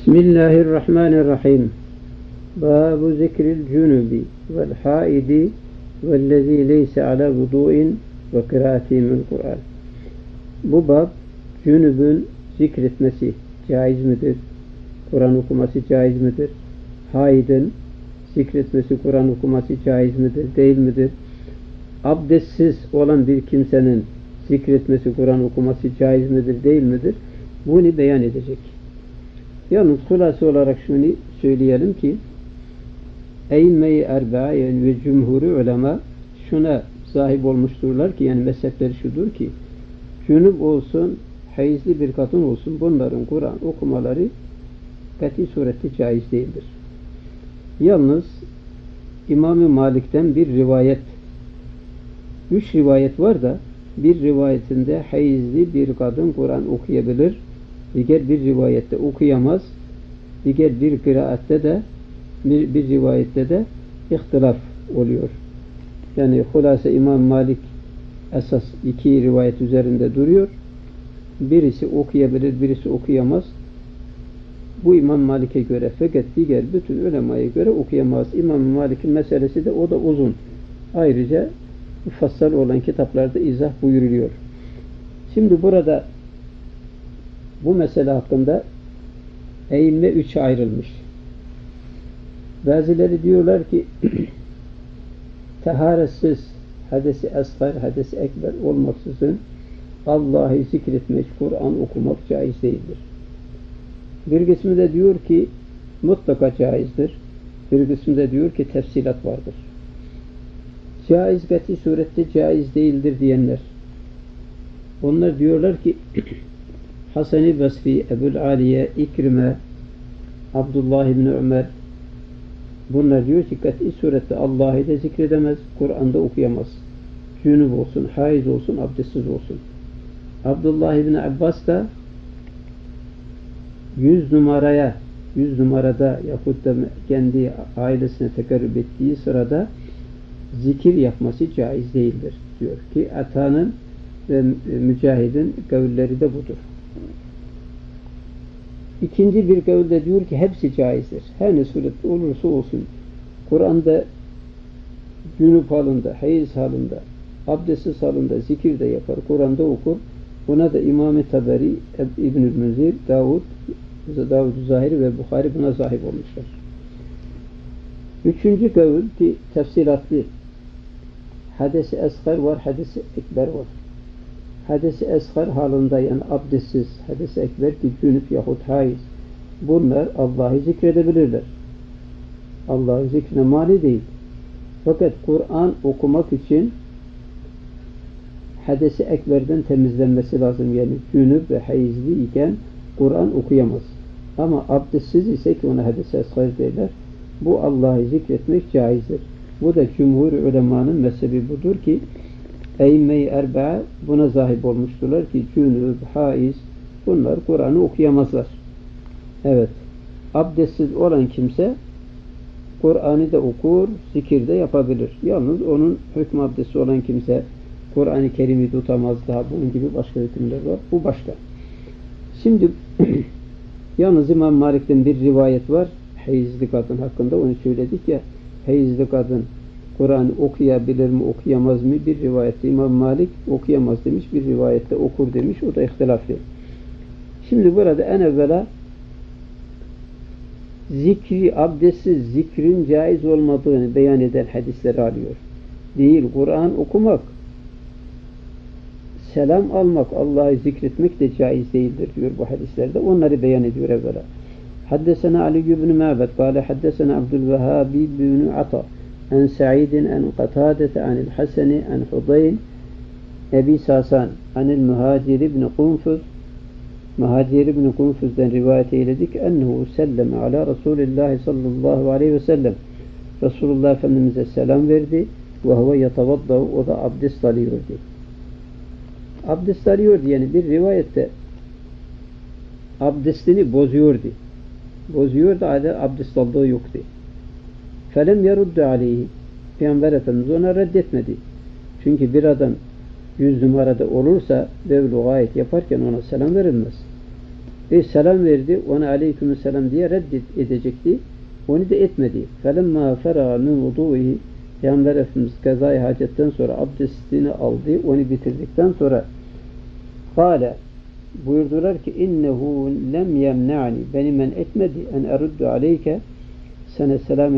Bismillahirrahmanirrahim. Babu zikril cunubi vel haidi vellezî leyse ala vudu'in ve kıraatihimul Kur'an. Bu bab cünübün zikretmesi caiz midir? Kur'an okuması caiz midir? Haidin zikretmesi, Kur'an okuması caiz midir? Değil midir? Abdestsiz olan bir kimsenin zikretmesi, Kur'an okuması caiz midir? Değil midir? Bunu beyan edecek. Yalnız hulası olarak şunu söyleyelim ki Eyyime-i Erba'a yani ve cumhur-u ulema şuna sahip olmuşturlar ki yani mezhepleri şudur ki cünüp olsun, hayızlı bir kadın olsun bunların Kur'an okumaları kati surette caiz değildir. Yalnız İmam-ı Malik'ten bir rivayet 3 rivayet var da bir rivayetinde hayızlı bir kadın Kur'an okuyabilir, diğer bir rivayette okuyamaz, diğer bir kıraatte de bir rivayette de ihtilaf oluyor. Yani hulasa İmam Malik esas 2 rivayet üzerinde duruyor. Birisi okuyabilir, birisi okuyamaz. Bu İmam Malik'e göre, fakat diğer bütün ulemaya göre okuyamaz. İmam Malik'in meselesi de o da uzun. Ayrıca mufassal olan kitaplarda izah buyuruluyor. Şimdi burada bu mesele hakkında eğimme 3'e ayrılmış. Bazıları diyorlar ki taharetsiz hadesi asgar, hadesi ekber olmaksızın Allah'ı zikretmek, Kur'an okumak caiz değildir. Bir kısmı da diyor ki mutlaka caizdir. Bir kısmı da diyor ki tefsilat vardır. Caiz kati surette caiz değildir diyenler. Onlar diyorlar ki Hasan-ı Basri, Ebu'l-Aliye, İkrime, Abdullah ibn Ömer bunlar diyor ki kati surette Allah'ı da zikredemez, Kur'an'da okuyamaz. Cünüp olsun, haiz olsun, abdestsiz olsun. Abdullah ibn Abbas da 100 numarada yahut da kendi ailesine tekerrüp ettiği sırada zikir yapması caiz değildir diyor ki Ata'nın ve Mücahid'in kavulleri de budur. İkinci bir kavulde diyor ki hepsi caizdir. Her ne surette olursa olsun Kur'an'da cünüp halinde, hayız halinde, abdestsiz halinde zikir de yapar, Kur'an'da okur. Buna da İmam-ı Taberi, İbn-i Münzir, Davud-u Zahiri ve Bukhari buna sahip olmuşlar. Üçüncü kavul ki tefsilatlı hadesi esgar var, hadesi ekber var. Hadesi esgar halinde yani abdestsiz, hadesi ekber ki cünüp yahut haiz bunlar Allah'ı zikredebilirler. Allah'ın zikrine mani değil. Fakat Kur'an okumak için hadesi ekberden temizlenmesi lazım. Yani cünüp ve haizli iken Kur'an okuyamaz. Ama abdestsiz ise ki ona hadesi esgar derler. Bu Allah'ı zikretmek caizdir. Bu da cumhur ulemanın mezhebi budur ki Eyyime-i Erba'a buna sahip olmuşturlar ki cünüp, haiz bunlar Kur'an'ı okuyamazlar. Evet. Abdestsiz olan kimse Kur'an'ı da okur, zikir de yapabilir. Yalnız onun hükmü abdesti olan kimse Kur'an-ı Kerim'i tutamaz daha. Bunun gibi başka hükümler var. Bu başka. Şimdi yalnız İmam Malik'ten bir rivayet var. Hayızlı kadın hakkında onu söyledik ya. Hayızlı kadın Kur'an okuyabilir mi, okuyamaz mı? Bir rivayette İmam Malik okuyamaz demiş, bir rivayette okur demiş. O da ihtilaflı. Şimdi burada en evvela zikri, abdestsiz zikrin caiz olmadığını beyan eden hadisleri alıyor. Değil, Kur'an okumak, selam almak, Allah'ı zikretmek de caiz değildir diyor bu hadislerde. Onları beyan ediyor evvela. Haddesena Ali ibn Ma'bad, kâle haddesena Abdülvehhâbi ibn Ata, en Sa'idin, en Qatâdete, anil Haseni, en Hudayn, Ebi Sasan, anil Muhacir ibn Kunfuz, Muhacir ibn Kunfuz'dan rivayet eyledik, ennehu selleme ala Resulillah sallallahu aleyhi ve sellem. Resulullah Efendimiz'e selam verdi ve huve yetevaddav, o da abdest alıyordu. Abdest alıyordu yani bir rivayette abdestini bozuyordu. Bozuyordu, abdest aldığı yoktu. Felem yeruddu aleyhi. Peygamber Efendimiz ona reddetmedi. Çünkü bir adam 100 numarada olursa devl-i gayet yaparken ona selam verilmez. Selam verdi. Ona aleykümselam diye edecekti. Onu da etmedi. فَلَمَّا فَرَغَ مِنْ وُضُوِهِ Peygamber Efendimiz kazayı hacetten sonra abdestini aldı. Onu bitirdikten sonra Kale buyurdular ki innehu lem yemna'ni beni men etmedi en eruddu aleyke sana selamı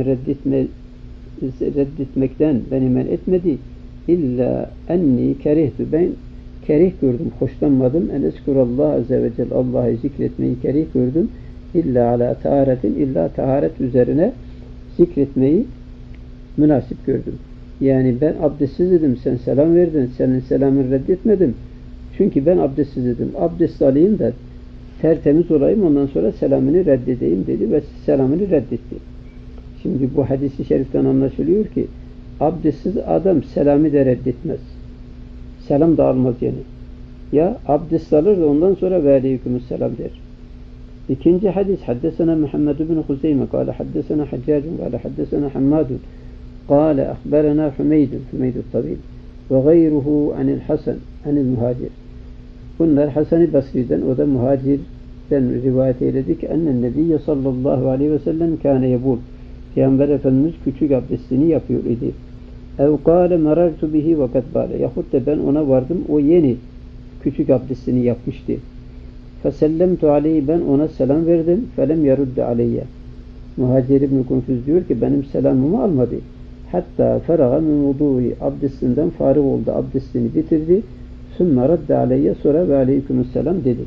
reddetmekten beni men etmedi illa enni kerihtu ben kerih gördüm, hoşlanmadım en eskurallah azze ve celle Allah'ı zikretmeyi kerih gördüm illa ala taharetin illa taharet üzerine zikretmeyi münasip gördüm. Yani ben abdestsiz idim, sen selam verdin, senin selamını reddetmedim. Çünkü ben abdestsiz idim. Abdest alayım da tertemiz olayım, ondan sonra selamını reddedeyim dedi ve selamını reddetti. Şimdi bu hadis-i şeriften anlaşılıyor ki abdestsiz adam selamı da reddetmez. Selam da almaz yani. Ya abdest alır da ondan sonra ve aleykümselam der. İkinci hadis haddesena Muhammed bin Huzeyme kâle haddesena Haccacun kâle haddesena Hammadun kâle ahberena Hümeydü Tabil ve gayruhu anil Hasan anil muhacir. Bunlar Hasan-ı Basri'den, o da muhacirden rivayet eyledi ki ennen Nebiyye sallallahu aleyhi ve sellem kâne yebul. Peygamber Efendimiz küçük abdestini yapıyor idi. Ev kâle merartu bihi ve kadbâle. Yahut da ben ona vardım, o yeni küçük abdestini yapmıştı. Fesellemtu aleyhi ben ona selam verdim. Felem yaruddu aleyye. Muhacir İbn-i Kunfüz diyor ki benim selamımı almadı. Hatta feraga min vudu'i abdestinden farık oldu. Abdestini bitirdi. Sümme radde aleyye sonra ve aleykümselam dedi.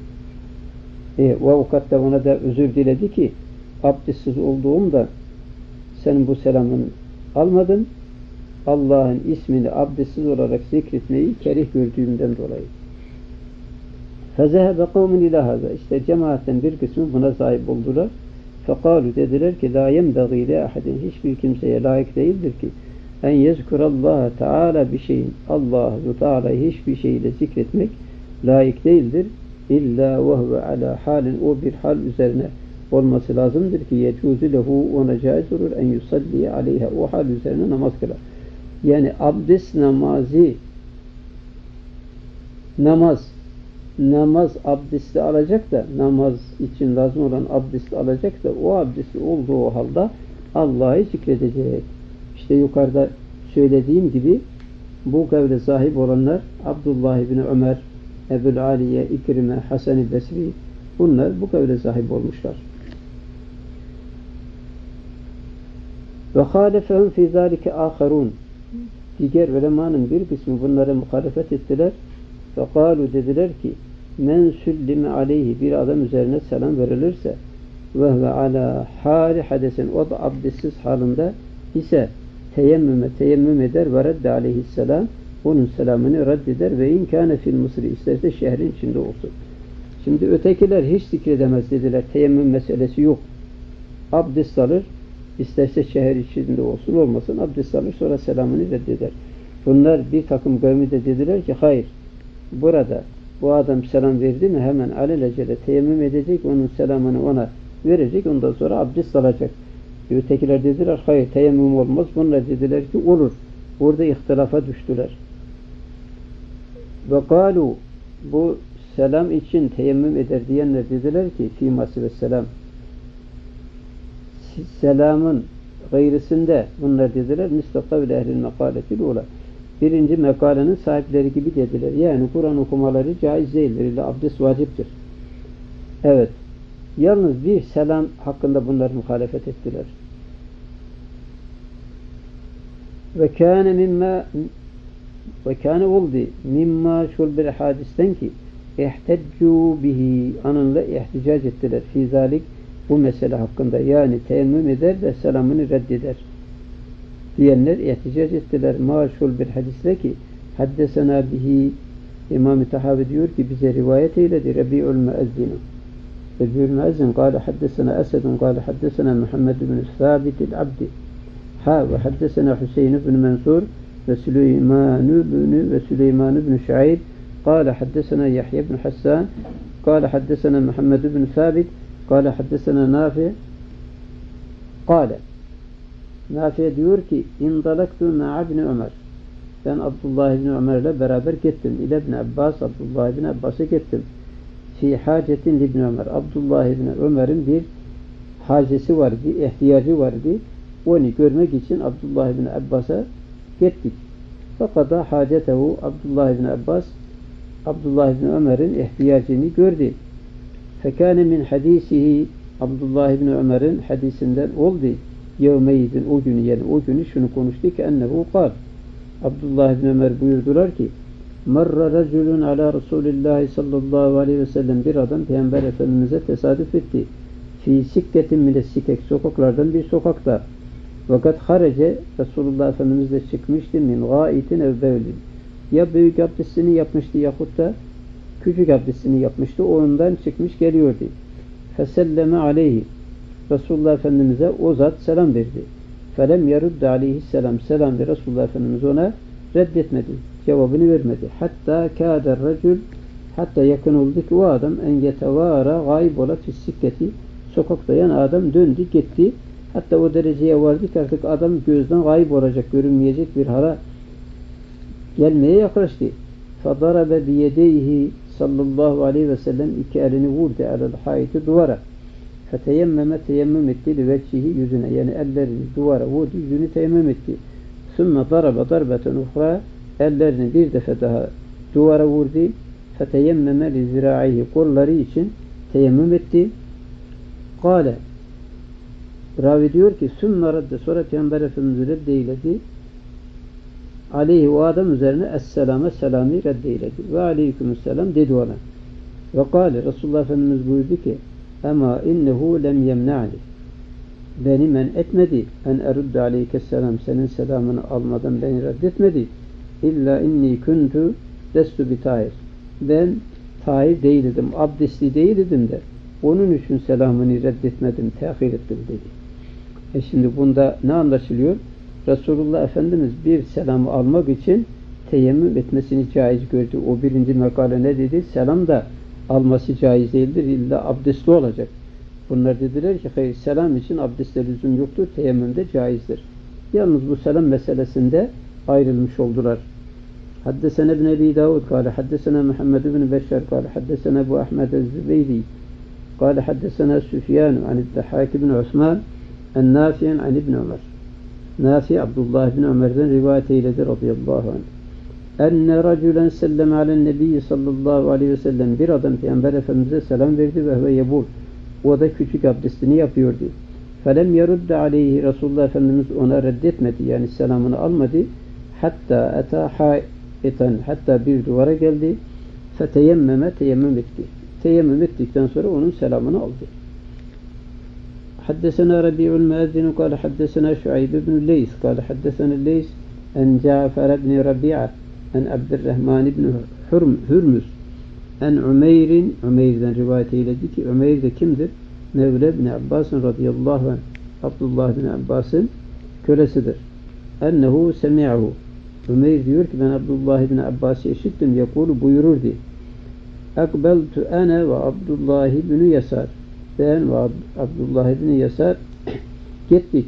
O avukat da ona da özür diledi ki abdestsiz olduğumda senin bu selamını almadın. Allah'ın ismini abdestsiz olarak zikretmeyi kerih gördüğümden dolayı. فَذَهَبَ قَوْمٌ اِلَى هَذَا İşte cemaatten bir kısmı buna sahip oldular. فَقَالُوا dediler ki لَا يَنْبَغِي لَاَحَدٍ hiçbir kimseye layık değildir ki en yezkurallaha Teala bir şeyin Allah-u Teala'yı hiçbir şeyle zikretmek layık değildir. İlla vehve ala halin o bir hal üzerine olması lazımdır ki yecuzu lehu ona caiz olur en yusalli aleyha o hal üzerine namaz kılar. Yani abdest namaz abdesti alacak da namaz için lazım olan abdesti alacak da o abdesti olduğu halde Allah'ı zikredecek. İşte yukarıda söylediğim gibi bu kavle sahip olanlar Abdullah ibn Ömer, Ebu'l Aliye, İkrime, Hasan-ı Basri bunlar bu kavle sahip olmuşlar. Ve halefehum fî zâlike âkharûn diğer ulemanın bir kısmı bunlara muhalefet ettiler. Ve kâlu dediler ki men süllime aleyhi bir adam üzerine selam verilirse ve ala hâli hadesen o da abdestsiz halinde ise teyemmüm eder ve redde aleyhisselam onun selamını reddeder ve inkâne fil Mısır isterse şehrin içinde olsun. Şimdi ötekiler hiç zikredemez dediler. Teyemmüm meselesi yok. Abdest alır isterse şehir içinde olsun olmasın abdest alır sonra selamını reddeder. Bunlar bir takım kavmi de dediler ki hayır burada bu adam selam verdi mi hemen alelacele teyemmüm edecek onun selamını ona verecek ondan sonra abdest alacak. Ötekiler dediler hayır teyemmüm olmaz. Bunlar dediler ki olur. Orada ihtilafa düştüler. Ve kalu bu selam için teyemmüm eder diyenler dediler ki fîmâsi ve selam selamın gayrısında bunlar dediler mistakavle ehlil mekaletil ula birinci mekalenin sahipleri gibi dediler. Yani Kur'an okumaları caiz değildir. İlla abdest vaciptir. Evet. Yalnız bir selam hakkında bunlar muhalefet ettiler. Ve kâne oldu mimma şul bir hadisten ki ihteccu bihi anınla ihticac ettiler. Fî zâlik bu mesele hakkında yani teyemmüm eder de selamını reddeder diyenler ihticac ettiler. Maşhur bir hadisle ki haddesena bihi İmam-ı Tahavi diyor ki bize rivayet eyledi Rabi'ul Müezzin. Rabi'ul Müezzin kâle haddesena Esedun kâle haddesena Muhammed bin Sabitil Abdi ve haddesena Hüseyin bin Mansur ve Süleyman bin Şuayb kâle haddesena Yahya bin Hassan kâle haddesena Muhammed bin Sabit kâle haddesena Nafi kâle Nafi diyor ki indalaktu ma'a ibn Ömer ben Abdullah ibn Ömer'le beraber gittim. İle ibn Abbas Abdullah ibn Abbas'a gittim. fi hacetin İbn Ömer. Abdullah İbni Ömer'in bir hacesi vardı, ihtiyacı vardı. Onu görmek için Abdullah İbni Abbas'a gittik. Fakat hacetehu Abdullah İbni Abbas Abdullah İbni Ömer'in ihtiyacını gördü. Fekâne min hadisihi Abdullah İbni Ömer'in hadisinden oldu. Yevmeydin o günü yani o günü şunu konuştu ki ennehu kal. Abdullah İbni Ömer buyurdular ki marra raculun ala Resulillahi sallallahu aleyhi ve sellem bir adam Peygamber Efendimiz'e tesadüf etti. Fi sikketin mine sikek sokaklardan bir sokakta. Fakat harece Resulullah Efendimiz de çıkmıştı min gaitin ev bevlin. Ya büyük abdestini yapmıştı yahut da küçük abdestini yapmıştı. Ondan çıkmış geliyordu. Feselleme aleyhi. Resulullah Efendimiz'e o zat selam verdi. Felem yerudde aleyhisselam selam ve Resulullah Efendimiz ona reddetmedi. Cevabını vermedi. Hatta kâder racül hatta yakın oldu ki o adam en yetevâra gayb ola fissikketi sokakta yani adam döndü gitti. Hatta o dereceye vardı ki artık adam gözden gayb olacak, görünmeyecek bir hala gelmeye yaklaştı. فَضَرَبَ بِيَدَيْهِ sallallahu aleyhi ve sellem iki elini vurdu alel haiti duvara. Feteyemmeme teyemmüm etti liveccihi yüzüne yani ellerini duvara vurdu yüzünü teyemmüm etti. Sümme daraba darbeten uhra ellerini bir defa daha duvara vurdu. Feteyemmeme li ziraihi kolları için teyemmüm etti. Kale ravi diyor ki sümme radde sonra Peygamber Efendimiz reddeyledi. Aleyhi o adam üzerine esselame selami reddeyledi. Ve aleykümselam dedi ona. Ve kâle Resulullah Efendimiz buyurdu ki ama innehu lem yemna'ni beni men etmedi en erudde aleykesselam senin selamını almadan beni reddetmedi. İlla inni kuntu lestu bitahir ben tahir değildim, abdestli değildim de onun için selamını reddetmedim, tehir ettim dedi. Şimdi bunda ne anlaşılıyor? Resulullah Efendimiz bir selamı almak için teyemmüm etmesini caiz gördü. O birinci makale ne dedi? Selam da alması caiz değildir. İlla abdestli olacak. Bunlar dediler ki hayır selam için abdestle lüzum yoktur. Teyemmüm de caizdir. Yalnız bu selam meselesinde ayrılmış oldular. Haddesene ibn Ebi Davud kâle haddesene Muhammed ibn Beşşer kâle haddesene Ebu Ahmed el-Zübeyri kâle haddesene Süfyan anid-Dahhak ibn Osman en-Nafi'en an ibn Ömer. Nafi Abdullah ibn Ömer'den rivayet eyledi radıyallahu anh. Enne racülen sellem alen nebiyyi sallallahu aleyhi ve sellem bir adam Peygamber Efendimiz'e selam verdi ve huve yebul. O da küçük abdestini yapıyordu. Felem yerudde aleyhi Resulullah Efendimiz ona reddetmedi yani selamını almadı. Hatta eta haiten hatta bir duvara geldi. Feteyemmeme teyemmüm etti. Teyemmüm ettikten sonra onun selamını aldı. Haddesena Rabi'ul Müezzin kâle haddesena Şuayb ibn Leys kâle haddesena Leys en Cafer ibn Rabi'a en Abdurrahman ibn Hürmüz en Umeyr'den rivayet eyledi ki Umeyr de kimdir? Mevla ibn Abbas'ın radıyallahu anh Abdullah ibn Abbas'ın kölesidir. Ennehu semi'ahu Umeyr diyor ki ben Abdullah ibn Abbas'ı işittim yakulu buyururdu. Akbeltu ene ve Abdullah ibn Yasar ben ve Abdullah ibn Yasar gittik.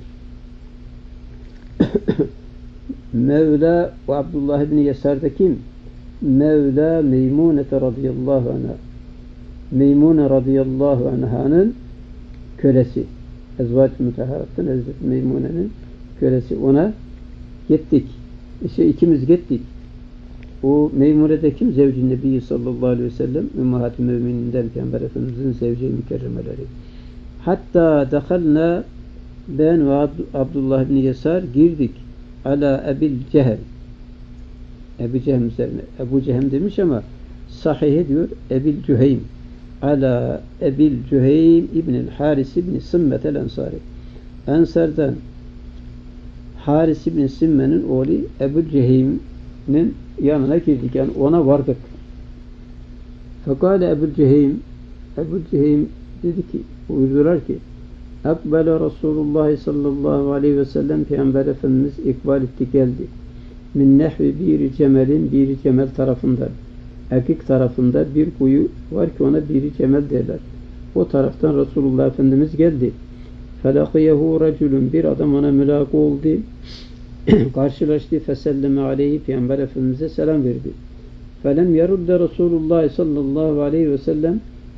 Mevla ve Abdullah ibn Yasar da kim? Mevla Meymune radıyallahu anha. Meymune radıyallahu anha'nın kölesi. Ezvac-ı Müteharat'tan Hazreti Meymune'nin kölesi. Ona gittik. İkimiz gittik. O Meymune de kim? Zevc-i Nebi sallallahu aleyhi ve sellem Ümmahat-ı Mümininden Peygamber Efendimiz'in zevci-i mükerremeleri. Hatta dehalna ben ve Abdullah ibn Yasar girdik. Ala Ebil Cehem. Ebu Cehem üzerine. Ebu Cehem demiş ama sahih diyor Ebil Cüheym. Ala Ebil Cüheym İbn-i Haris İbn-i Simmet el-Ensari. Ensar'dan Haris İbn-i Simme'nin oğlu Ebu Ceheym'in yanına girdik. Yani ona vardık. Fekale Ebu Ceheym dedi ki, buyurdular ki Akbele Resulullah sallallahu aleyhi ve sellem Peygamber Efendimiz ikbal etti geldi. Min nehvi bir cemelin bir cemel tarafından. Akik tarafında bir kuyu var ki ona bir cemel derler. O taraftan Resulullah Efendimiz geldi. Felakiyehu raculun bir adam ona mülak oldu. Karşılaştı. Feselleme aleyhi Peygamber Efendimiz'e selam verdi. Felem yerudde Resulullah sallallahu aleyhi ve sellem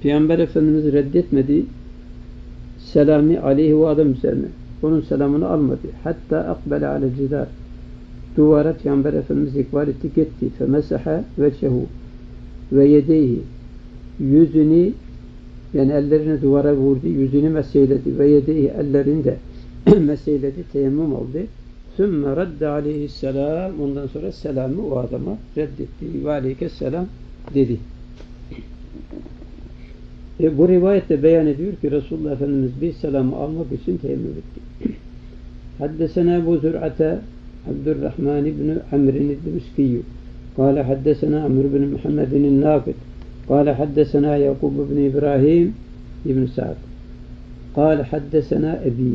Peygamber Efendimiz reddetmedi selami aleyhi ve adam üzerine. Onun selamını almadı. Hatta akbele ale cidar. Duvara Peygamber Efendimiz ikbal etti, gitti. Femesaha vechehu ve yedeyhi. Yüzünü, yani ellerini duvara vurdu, yüzünü meseyledi ve yedeyhi, ellerini de meseyledi, teyemmüm oldu. Sümme radde aleyhisselam. Ondan sonra selamı o adama reddetti. Ve aleykesselam dedi. Bu rivayette beyan ediyor ki Resulullah Efendimiz bir selamı almak için teyemmüm etti. Haddesena Ebu Zür'ate Abdurrahman ibn Amr'in Dimşkiyyü kâle haddesena Amr ibn Muhammed'in Nâkid kâle haddesena Yakub ibn İbrahim ibn Sa'd kâle haddesena Ebi.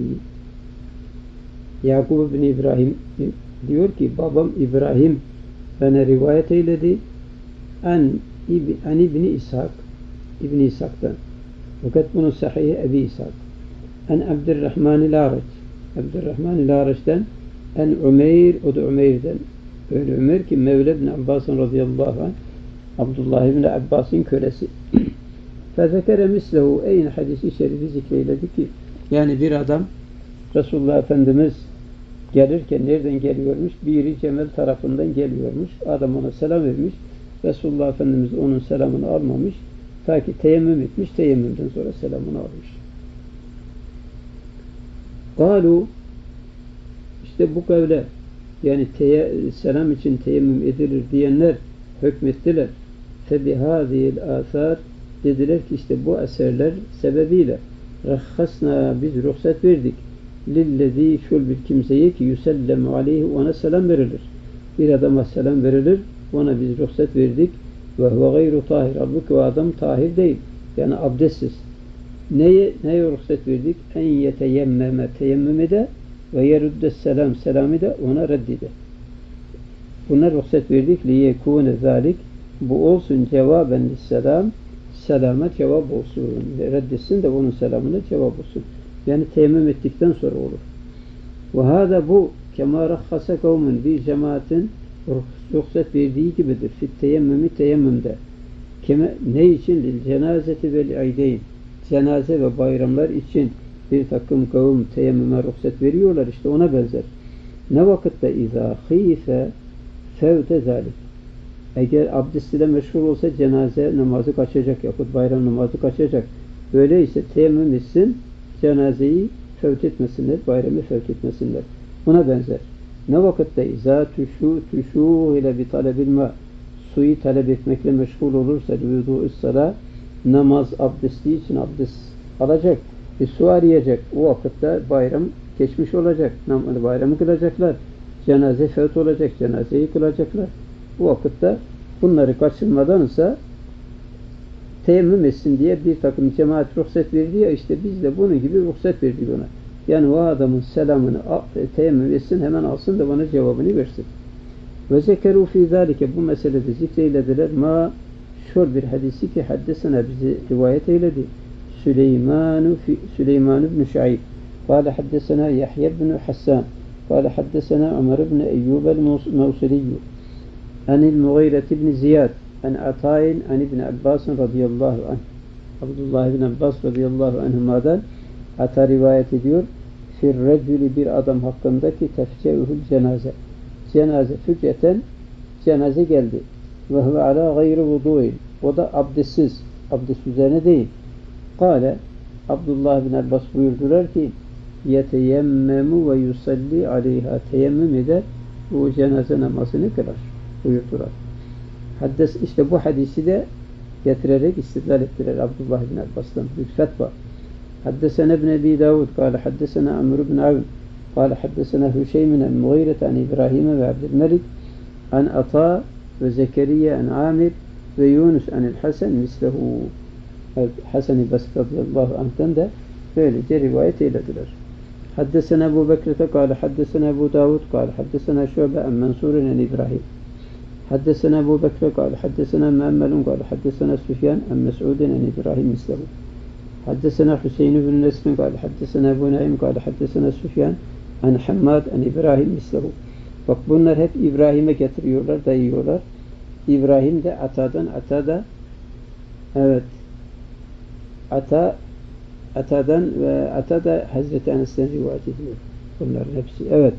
Yakub ibn İbrahim diyor ki babam İbrahim bana rivayet eyledi an ibn İshak İbn İshak'tan. Fakat bunun sahihi Ebi İshak. En Abdurrahman-ı Lâreç. Abdurrahman-ı Lâreç'ten en Umeyr, o da Umeyr'den. Öyle Ömer ki Mevla ibn Abbas'ın radıyallahu anh, Abdullah ibn Abbas'ın kölesi. Fezekere mislehu, aynı hadisi şerifi zikreyledi ki, yani bir adam Resulullah Efendimiz gelirken nereden geliyormuş? Biri Cemel tarafından geliyormuş. Adam ona selam vermiş. Resulullah Efendimiz onun selamını almamış. Ta ki teyemmüm etmiş, teyemmümden sonra selamını almış. Galu, işte bu kavle, yani selam için teyemmüm edilir diyenler hükmettiler. Febihâzihil âthâr, dediler ki işte bu eserler sebebiyle rahhasna, biz ruhsat verdik. Lillezî, şul bir kimseye ki yüsellemu aleyhi, ona selam verilir. Bir adama selam verilir, ona biz ruhsat verdik. Ve huve gayru tahir. Halbuki o adam tahir değil. Yani abdestsiz. Neye ruhsat verdik? En yeteyemmeme, teyemmüm ede ve yeruddes selam, selamı da ona reddide. Buna ruhsat verdik. Liyekûne zâlik, bu olsun cevaben lisselam, selama cevap olsun. Reddetsin de onun selamına cevap olsun. Yani teyemmüm ettikten sonra olur. Ve hâda bu kemâ rahhasa kavmin, bir cemaatin ruhsat verdiği gibidir. Fit teyemmümü, teyemmümde. Ne için? Lil cenazeti vel aydeyn. Cenaze ve bayramlar için bir takım kavim teyemmüme ruhsat veriyorlar. İşte ona benzer. Ne vakitte izâ khîfe fevte zâlik. Eğer abdest ile meşgul olsa cenaze namazı kaçacak yahut bayram namazı kaçacak. Böyleyse teyemmüm etsin, cenazeyi fevt etmesinler, bayramı fevt etmesinler. Buna benzer. Ne vakitte izâ tüşû ile bir talebil ma, suyu talep etmekle meşgul olursa vüdû'us-salâ, namaz abdesti için abdest alacak, bir su arayacak. O vakitte bayram geçmiş olacak. Bayramı kılacaklar. Cenaze fevt olacak. Cenazeyi kılacaklar. Bu vakitte bunları kaçırmadansa teyemmüm etsin diye bir takım cemaat ruhsat verdi ya, işte biz de bunun gibi ruhsat verdik ona. Yani o adamın selamını teyemmüm etsin, hemen alsın da bana cevabını versin. Ve zekeru fî zâlike, bu meselede zikreylediler. Ma, şöyle bir hadisi ki haddesena, bizi rivayet eyledi. Süleyman ibn Şuayb kâle haddesena Yahya ibn Hassan kâle haddesena Ömer ibn Eyyub el-Mevsiliyyü anil Mughîret ibn Ziyad an Atâin an ibn Abbas radıyallahu anh. Abdullah ibn Abbas radıyallahu anhuma'dan Ata rivayet ediyor. Firrecülü, bir adam hakkındaki tefceühül cenaze. Cenaze füceten, cenaze geldi. Ve huve ala gayri vudu'in. O da abdestsiz. Abdest üzerine değil. Kale, Abdullah bin Abbas buyurdular ki yeteyemmemu ve yusalli aleyha, teyemmüm eder, bu cenaze namazını kılar buyurdular. İşte bu hadisi de getirerek istidlal ettiler Abdullah bin Abbas'tan. Bir fetva. حدثنا ابن أبي داود قال حدثنا عمرو بن عون قال حدثنا هشيم عن المغيرة عن إبراهيم وعبد الملك عن عطاء وزكريا عن عامر ويونس عن الحسن مثله. Hasan-ı Basri radıyallahu anh'tan da böylece rivayet eylediler. Haddesena Ebu Bekir'te kâle haddesena Ebu Davud kâle haddesena Şu'be en Mansur'un en İbrahim. Haddesena Ebu Bekir'te kâle haddesena Muammelun kâle haddesena Süfyan en Mes'udun en İbrahim mislehu. حدثنا حسين بن نصر قال حدثنا أبو نعيم قال حدثنا سفيان عن حماد عن İbrahim mislehu. Bak bunlar hep İbrahim'e getiriyorlar, dayıyorlar. İbrahim de Ata'dan, Ata da evet Ata'dan ve Ata da Hazreti Enes'ten rivayet ediyor. Bunların hepsi. Evet.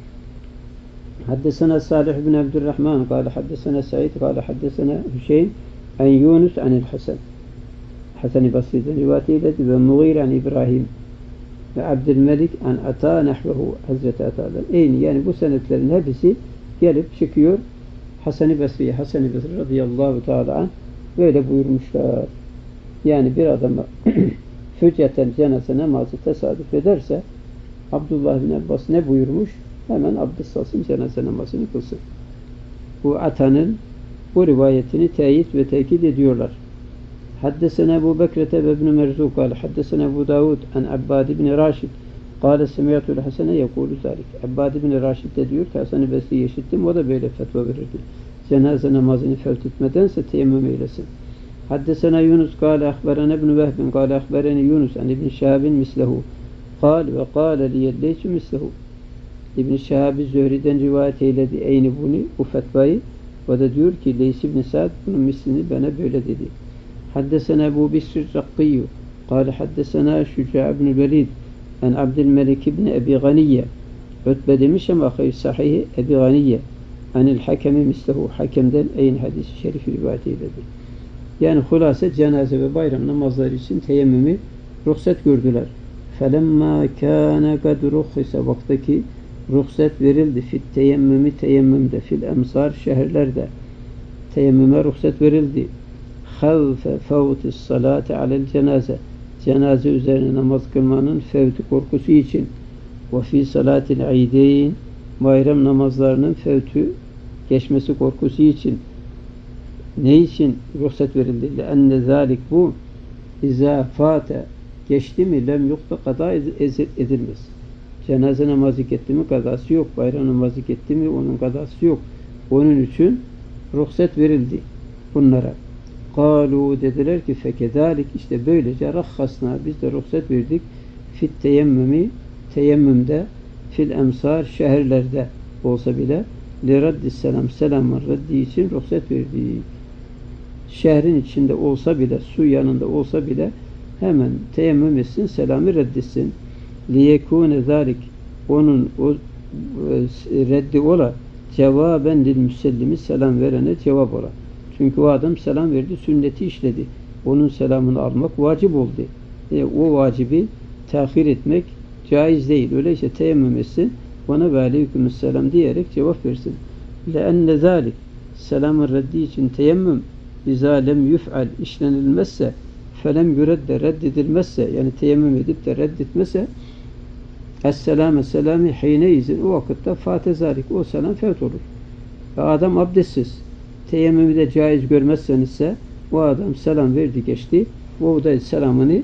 Haddesena Salih bin Abdurrahman kâle haddesena Said kâle haddesena Hüseyin en Yunus anil Hasan. Hasan-ı Basri'den rivayet eyledi ve Mughir an İbrahim ve Abdülmelik an Ata nahvehu Hazreti Ata'dan. Yani bu senetlerin hepsi gelip çıkıyor Hasan-ı Basri'ye. Hasan-ı Basri radıyallahu teala anh böyle buyurmuşlar. Yani bir adama füceten cenaze namazı tesadüf ederse Abdullah bin Abbas ne buyurmuş? Hemen abdest alsın, cenaze namazını kılsın. Bu Ata'nın bu rivayetini teyit ve tekit ediyorlar. Haddesena Ebu Bekrete ve İbn-i Merzuk kâle haddesena Ebu Davud an Abbad ibn Raşid kâle semiyatül Hasan'e yekûlü zâlik. Abbad ibn Raşid de diyor ki Hasan-ı Basri'yi işittim, o da böyle fetva verirdi. Cenaze namazını fevt etmedense teyemmüm eylesin. Haddesena Yunus kâle ahberene ibn Vehbin kâle ahbereni Yunus an İbn Şahab'in mislehu kâle ve kâle liyelleyçü mislehu. İbn Şahab-ı Zühri'den rivayet eyledi eyni bunu, bu fetvayı. O da diyor ki Leys ibn Sa'd bunun mislini bana böyle dedi. Haddesena Ebu Bisr Rakkiyyu kâle haddesena Şüca' ibn Velid en Abdülmelik ibn Ebi Ganiye. Ötbe demiş ama hayır sahihi Ebi Ganiye anil hakemi mislehu, hakemden eyni hadis-i şerifi rivayet eyledi. Yani hulase cenaze ve bayram namazları için teyemmümü ruhsat gördüler. فَلَمَّا كَانَ قَدْ رُخِّسَ vaktaki ruhsat verildi. Fit teyemmümü teyemmümde, fil emsar şehirlerde teyemmüme ruhsat verildi. خَوْفَ فَوْتِ الصَّلَاةِ عَلَى الْجَنَازَ cenaze üzerine namaz kılmanın fevti korkusu için وَفِي صَلَاةِ الْعِيدَيْنِ bayram namazlarının fevtü geçmesi korkusu için ne için ruhsat verildi? لَاَنَّ ذَٰلِكْ bu اِذَا فَاتَ geçti mi lem yukta kada edilmez. Cenaze namazı gitti mi kadası yok. Bayram namazı gitti mi onun kadası yok. Onun için ruhsat verildi bunlara. Kalu dediler ki fekedalik işte böylece rahhasna biz de ruhsat verdik fit teyemmümü teyemmümde fil emsar şehirlerde olsa bile li raddis selam selamın reddi için ruhsat verdik. Şehrin içinde olsa bile su yanında olsa bile hemen teyemmüm etsin, selamı reddetsin. Liyekûne zâlik onun o reddi ola cevaben lil müsellimi selam verene cevap ola. Çünkü o adam selam verdi, sünneti işledi. Onun selamını almak vacip oldu. O vacibi tahir etmek caiz değil. Öyleyse teyemmüm etsin, ona ve aleykümselam diyerek cevap versin. Leenne zâlik selamın reddi için teyemmüm izâ lem yuf'al işlenilmezse felem yüredde reddedilmezse yani teyemmüm edip de reddetmezse es-selâme selâmi hîneizin o vakitte fâte zâlik o selam fevt olur. Ve adam abdestsiz teyemmümü de caiz görmezsenizse o adam selam verdi geçti o da selamını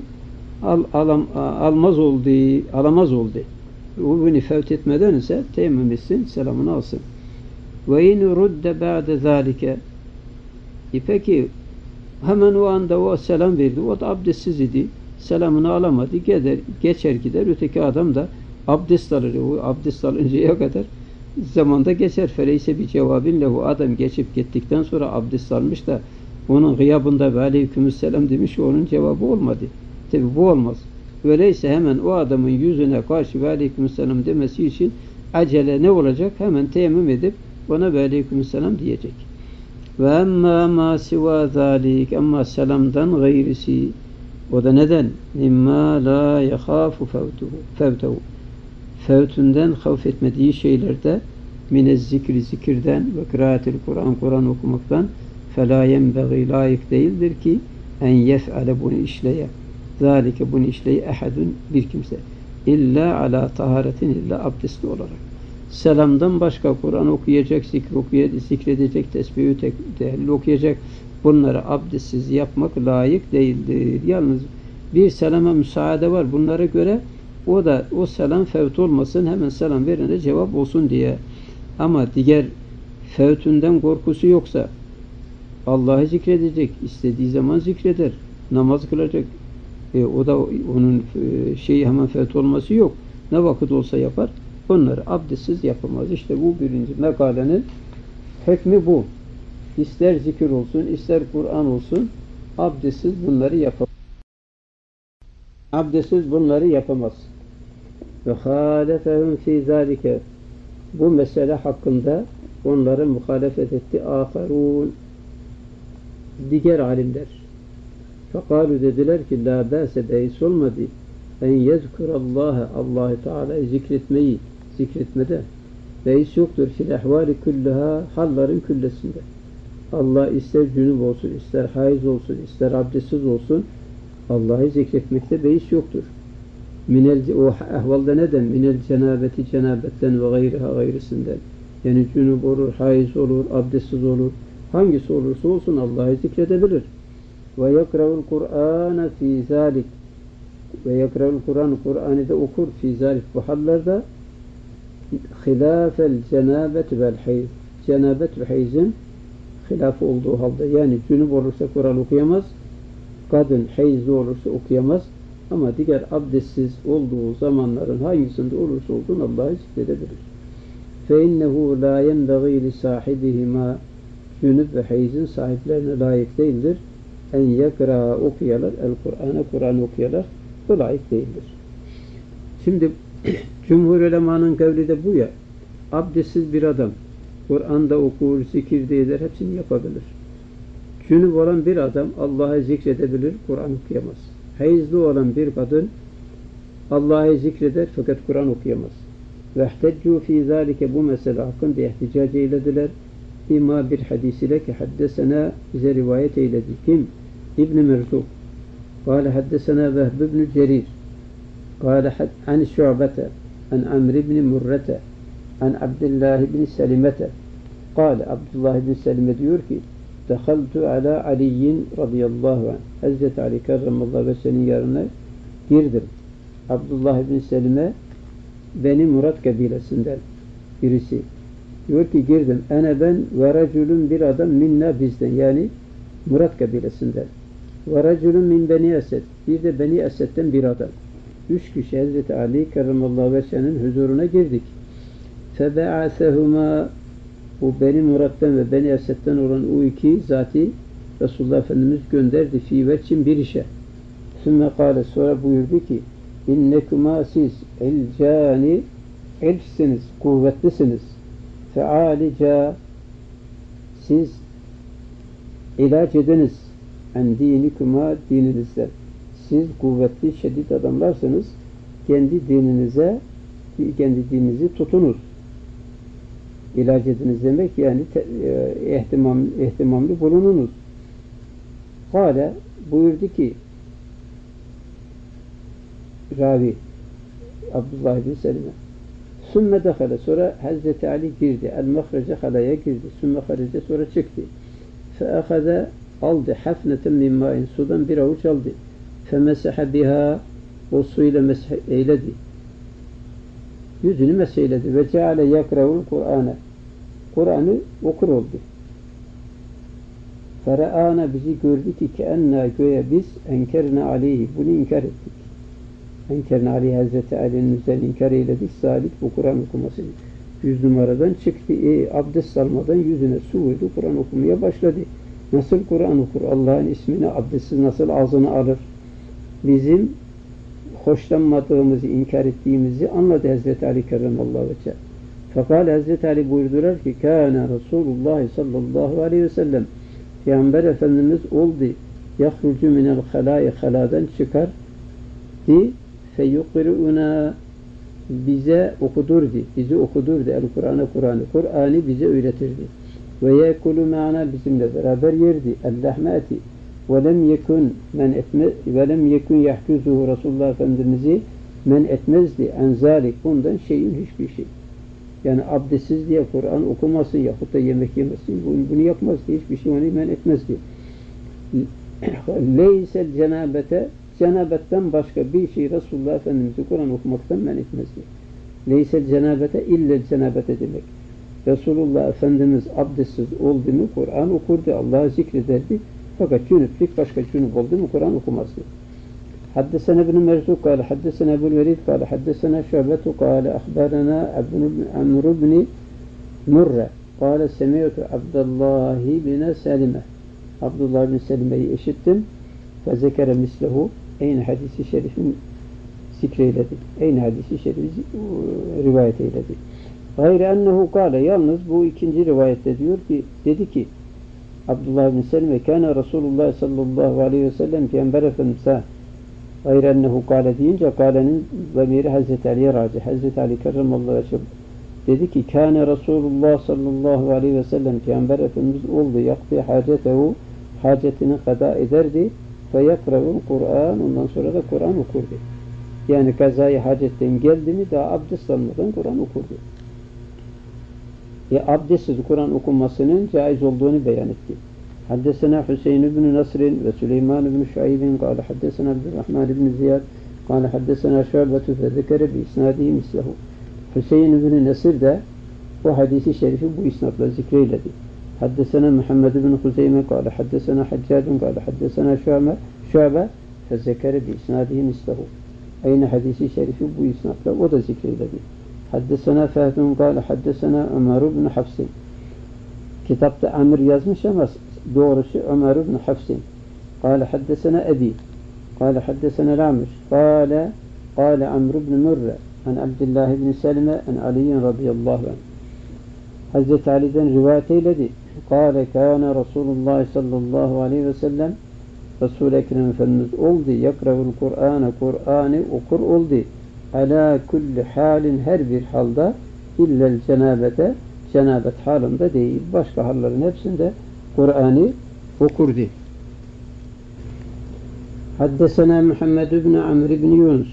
alamaz oldu. O bunu fevt etmeden ise teyemmüm etsin selamını alsın. Ve in rudde ba'de zâlike peki hemen o anda o selam verdi. O da abdestsiz idi. Selamını alamadı. Geçer gider. Öteki adam da abdest alır. O abdest alıncaya kadar zamanda geçer. Feleyse bir cevabinle o adam geçip gittikten sonra abdest almış da onun gıyabında ve aleykümselam demiş. Onun cevabı olmadı. Tabi bu olmaz. Öyleyse hemen o adamın yüzüne karşı ve aleykümselam demesi için acele ne olacak? Hemen teyemmüm edip ona ve aleykümselam diyecek. Ve emmâ mâ sivâ zâlik ama selamdan gayrisi o da neden? Mimmâ lâ yehâfu fevtehu fevtünden havf etmediği şeylerde minez zikri zikirden ve kıraatil Kur'an okumaktan felâ yenbeğî layık değildir ki en yef'ale bunu işleye zâlike bunu işleye ehadun bir kimse illa ala taharetin illa abdestli olarak. Selamdan başka Kur'an okuyacak, zikredecek, tesbihü tehlil okuyacak. Bunları abdestsiz yapmak layık değildir. Yalnız bir selama müsaade var. Bunlara göre o da o selam fevt olmasın, hemen selam verene cevap olsun diye. Ama diğer fevtünden korkusu yoksa Allah'ı zikredecek, istediği zaman zikreder, namaz kılacak. O da onun hemen fevt olması yok. Ne vakit olsa yapar. Bunları abdestsiz yapamaz. İşte bu birinci mekalenin hükmü bu. İster zikir olsun, ister Kur'an olsun, abdestsiz bunları yapamaz. Abdestsiz bunları yapamaz. Ve halefehum fî zâlike. Bu mesele hakkında onlara muhalefet etti. Âferûn. Diğer alimler. Fekâlu dediler ki la bâse beis olmadı. En yezkurallâhe Allah-u Teala'yı zikretmede beis yoktur. Fil ehvâli küllaha halların küllesinde. Allah ister cünüp olsun, ister haiz olsun, ister abdestsiz olsun Allah'ı zikretmekte beis yoktur. O ehvalda neden? Minel cenabeti cenabetten ve gayriha gayrisinden. Yani cünüp olur, haiz olur, abdestsiz olur. Hangisi olursa olsun Allah'ı zikredebilir. Ve yekra'ul Kur'ane fî zâlik. Ve yekra'ul Kur'an'ı da okur fî zâlik. Bu hallerde hilâfel cenabet vel hayz. Cenabet ve hayzin hilafı olduğu halde. Yani cünüp olursa Kur'an okuyamaz. Kadın hayızlı olursa okuyamaz. Ama diğer abdestsiz olduğu zamanların hangisinde olursa olsun Allah'ı zikredebilir. فَاِنَّهُ لَا يَنْبَغِي لِسَاحِبِهِمَا Cünüp ve hayızın sahiplerine layık değildir. En yekra okuyalar, Kur'an okuyalar. Bu layık değildir. Şimdi cumhur ulemanın kavli de bu ya. Abdestsiz bir adam Kur'an'da okur, zikir de eder, hepsini yapabilir. Cünüp olan bir adam Allah'ı zikredebilir, Kur'an okuyamaz. Hayızlı olan bir kadın Allah'ı zikreder fakat Kur'an okuyamaz. Vehteccu fî zâlike bu mesele hakkında ihticac eylediler. İma bir hadis ile ki haddesena bize rivayet eyledi. Kim? İbn-i Merzuk. Kâle haddesena Vehb ibn Cerir. Kâle an Şu'bete an Amr ibn Murrete an Abdullah ibn Selimete. Kâle Abdullah ibn Selime diyor ki dehaltu ala Ali'yin radıyallahu anh. Hazreti Ali kerramallahu vece'nin yanına girdim. Abdullah ibn Selime Beni Murat kabilesinden birisi. Diyor ki girdim. Ene ben ve racülün bir adam minna bizden. Yani Murat kabilesinden. Ve racülün min Beni Esed. Bir de Beni Esed'den bir adam. 3 kişi Hazreti Ali kerramallahu vece'nin huzuruna girdik. Febe'asehuma bu Beni Murat'tan ve Beni Esed'den olan o iki zati Resulullah Efendimiz gönderdi fî veçin bir işe. Sümme kâle sonra buyurdu ki innekuma siz ilcani ilfsiniz, kuvvetlisiniz. Fealica siz ilaç ediniz en dinikuma dininizden. Siz kuvvetli, şiddet adamlarsınız. Kendi dininizi tutunuz. İlaç ediniz demek yani ihtimamlı bulununuz. Kâle buyurdu ki ravi Abdullah bin Selime sümme dehale sonra Hazreti Ali girdi. El-Mehrece halaya girdi. Sümme harece sonra çıktı. Fe'akhade aldı hafneten min ma'in sudan bir avuç aldı. Femesehe biha o suyla mesih eyledi. Yüzünü mesih eyledi. Ve ceale yakra'ul Kur'an'ı okur oldu. Fere'ana bizi gördü ki enna göğe biz enkerna aleyhi bunu inkar ettik. Enkerna aleyhi Hazreti Ali'nin üzerine inkar eyledik. Salik bu Kur'an okumasını 100 numaradan çıktı. Abdest almadan yüzüne su vurdu. Kur'an okumaya başladı. Nasıl Kur'an okur? Allah'ın ismini abdestsiz nasıl ağzına alır? Bizim hoşlanmadığımızı, inkar ettiğimizi anladı Hazreti Ali kerramallahu vece. Fakat Hazreti Ali buyurdular ki kâne Resulullah sallallahu aleyhi ve sellem Peygamber Efendimiz oldu yahrucu minel halâi haladan çıkar di feyukri'una bize okudurdu Kur'an'ı bize öğretirdi ve yekulu ma'ana bizimle beraber yerdi el-lahmati ve lem yekun yahkuzuhu Resulullah Efendimiz'i men etmezdi en zalik bundan şeyin hiçbir şey. Yani abdestsiz diye Kur'an okumasın yahut da yemek yemesin bunu yapmaz diye hiçbir şey onu men etmez diye. Leysel cenabete cenabetten başka bir şey Resulullah Efendimiz'i Kur'an okumaktan men etmez diye. Leysel cenabete illel cenabete demek. Resulullah Efendimiz abdestsiz oldu mu Kur'an okurdu, Allah'ı zikrederdi. Fakat cünüplük başka cünüp oldu mu Kur'an okumazdı. حدثنا ابن مرزوق قال حدثنا أبو الوليد قال حدثنا شعبة قال أخبرنا عمرو بن مرة قال سمعت عبد الله بن سلمة عبد الله بن سلمة işittim فذكر مثله Eyni hadisi şerifin zikreyledi. Eyni hadisi şerifi rivayet eyledi. Gayri ennehu kâle, yalnız bu ikinci rivayette diyor ki, dedi ki Abdullah bin Selime, kâne Resulullah sallallahu aleyhi ve sellem Peygamber Efendimiz'e gayri ennehu kâle deyince kâlenin zamiri Hazreti Ali'ye raci. Hazreti Ali kerramallahu aleyhi dedi ki kâne Resulullah sallallahu aleyhi ve sellem Peygamber Efendimiz oldu yaktı hacetehu, hacetini kada ederdi ve yakra'ul Kur'an, ondan sonra da Kur'an okurdu. Yani kazayı hacetten geldi mi daha abdest almadan Kur'an okurdu. Abdestsiz Kur'an okunmasının caiz olduğunu beyan etti. Haddesena Hüseyin ibn Nasr'in ve Süleyman ibn Şuayb'in kâle haddesena Abdurrahman ibn Ziyad kâle haddesena Şu'betü fe zekere bi isnâdihi mislehu. Hüseyin ibn Nasr de o hadisi şerifi bu isnatla zikreyledi. Haddesena Muhammed ibn Huzeyme kâle haddesena Haccacun kâle haddesena Şu'be fe zekere bi isnâdihi mislehu. Aynı hadisi şerifi bu isnatla o da zikreyledi. Haddesena Fehdun kâle haddesena Ömer ibn Hafsin. Kitapta Amir yazmış ama doğrusu Ömer ibn Hafsin. Kâle haddesena Ebi. Kâle haddesena Ramiş. Kâle Amr ibn Mürre. An Abdullah ibn Selime. An Aliyin radıyallahu anh. Hazreti Ali'den rivayet eyledi. Kâle kâne Resulullah sallallahu aleyhi ve sellem Resul-i Ekrem Efendimiz oldu. Yakra'ul Kur'an'ı, Kur'an'ı okur oldu. Ala kulli halin, her bir halda illel cenabete, cenabet halinde değil, başka hallerin hepsinde Kur'an'ı okurdu. Haddesena Muhammed ibn Amr ibn Yunus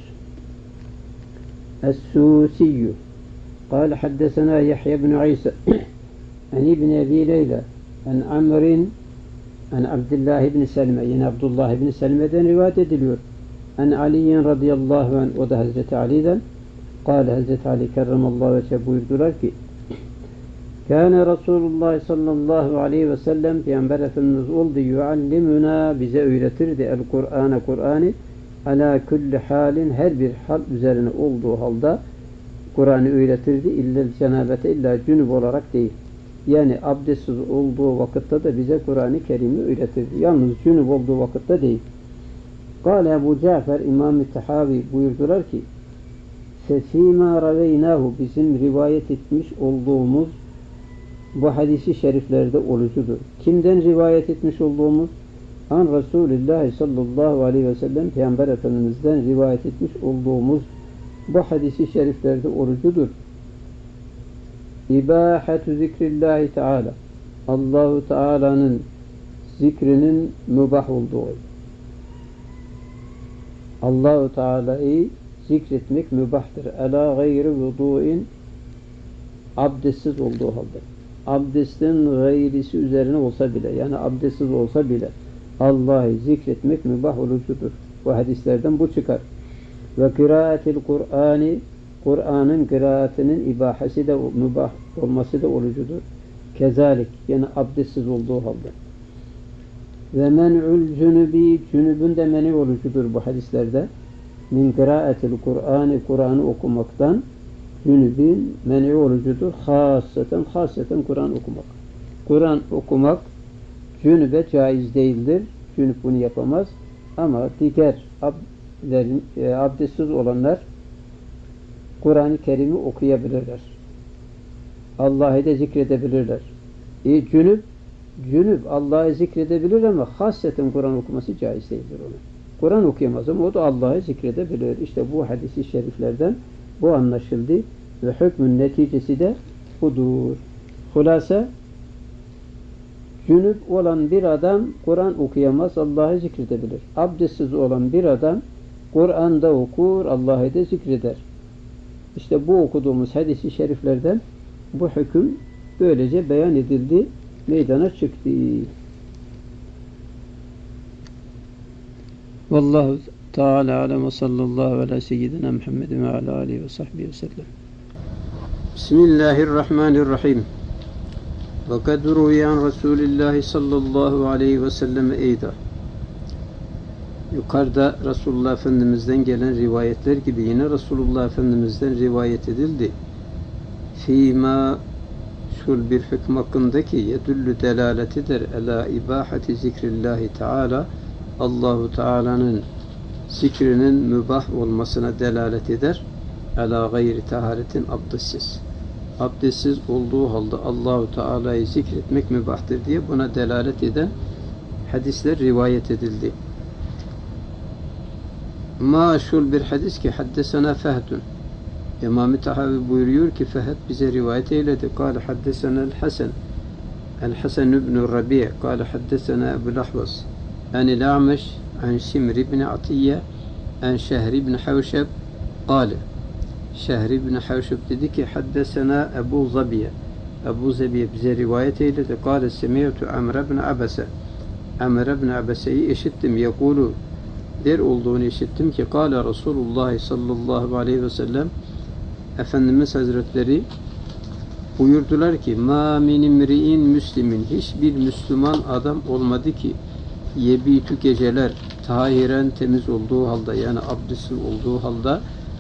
Es-Susiyyu kâle haddesena Yahya ibn İsa an ibn Ebi Leyla an Amr'in an Abdullah ibn Selme, yine Abdullah ibn Selme'den rivayet ediliyor. An Aliyin radıyallahu anh, o da Hazreti Ali'den. Kâle, Hazreti Ali kerramallahu vecehe buyurdular ki kâne Resulullah sallallahu aleyhi ve sellem Peygamber Efendimiz oldu yuallimuna, bize öğretirdi el-Kur'an'a, Kur'an'ı ala kulli halin, her bir hal üzerine olduğu halde Kur'an'ı öğretirdi. İllel cenabete, illa cünüp olarak değil. Yani abdestsiz olduğu vakitte de bize Kur'an-ı Kerim'i öğretirdi. Yalnız cünüp olduğu vakitte değil. Kâle Ebu Cafer İmam-ı Tahavi buyurdular ki Fefîmâ raveynahu, bizim rivayet etmiş olduğumuz bu hadisi şeriflerde olucudur. Kimden rivayet etmiş olduğumuz? An Resulullah sallallahu aleyhi ve sellem Peygamber Efendimiz'den rivayet etmiş olduğumuz bu hadisi şeriflerde olucudur. İbâhetü zikrillahi teâlâ, Allahu Teala'nın zikrinin mübah olduğu. Allahu Teala'yı zikretmek mübahtır. Ala gayri vudu'in, abdestsiz olduğu halde. Abdestin gayrisi üzerine olsa bile, yani abdestsiz olsa bile Allah'ı zikretmek mübah olucudur. Bu hadislerden bu çıkar. Ve kıraatil Kur'ani, Kur'an'ın kıraatinin ibahesi de mübah olması da olucudur. Kezalik, yani abdestsiz olduğu halde. Ve men'ül cünübi, cünübün de meni olucudur bu hadislerde. Min kıraatil Kur'ani, Kur'an'ı okumaktan cünübün meni olucudur. Hasreten Kur'an okumak. Kur'an okumak cünübe caiz değildir. Cünüp bunu yapamaz. Ama diğer abdestsiz olanlar Kur'an-ı Kerim'i okuyabilirler. Allah'ı da zikredebilirler. Cünüp Allah'ı zikredebilir ama hasreten Kur'an okuması caiz değildir ona. Kur'an okuyamaz ama o da Allah'ı zikredebilir. İşte bu hadis-i şeriflerden bu anlaşıldı ve hükmün neticesi de budur. Hulasa, cünüp olan bir adam Kur'an okuyamaz, Allah'ı zikredebilir. Abdestsiz olan bir adam Kur'an'da okur, Allah'ı da zikreder. İşte bu okuduğumuz hadis-i şeriflerden bu hüküm böylece beyan edildi, meydana çıktı. Vallahu Teala alem ve sallallahu ala seyyidina Muhammedin ve ala alihi ve sahbihi ve sellem. Bismillahirrahmanirrahim. Ve kad ruyan Resulillahi sallallahu aleyhi ve sellem eyda. Yukarıda Resulullah Efendimiz'den gelen rivayetler gibi yine Resulullah Efendimiz'den rivayet edildi. Fîmâ, şul bir hüküm hakkındaki yedüllü delaletidir ala ibahati zikrillahi teala, Allahu Teala'nın zikrinin mübah olmasına delalet eder. Ala gayri taharetin abdestsiz. Abdestsiz olduğu halde Allahu Teala'yı zikretmek mübahtır diye buna delalet eden hadisler rivayet edildi. Maşhur bir hadis ki haddesena Fehdun. İmam-ı Tahavi buyuruyor ki Fehd bize rivayet eyledi. Kâle haddesena el-Hasan. El-Hasan ibn Rabi' kâle haddesena Ebu'l Ahvas. Anil A'meş an Şimr ibn Atiyye an Şehr ibn Havşeb kâle. Şehr ibn Havşeb dedi ki haddesena Ebu Zabiye. Ebu Zabiye bize rivayet eyledi. Kâle semi'tu Amr ibn Abese. Amr ibn Abese'yi işittim. Yekulu der olduğunu işittim ki kâle Resulullah sallallahu aleyhi ve sellem Efendimiz Hazretleri buyurdular ki ma min imri'in müslimin hiçbir Müslüman adam olmadı ki yebitü geceler tahiren temiz olduğu halde yani abdestsiz olduğu halde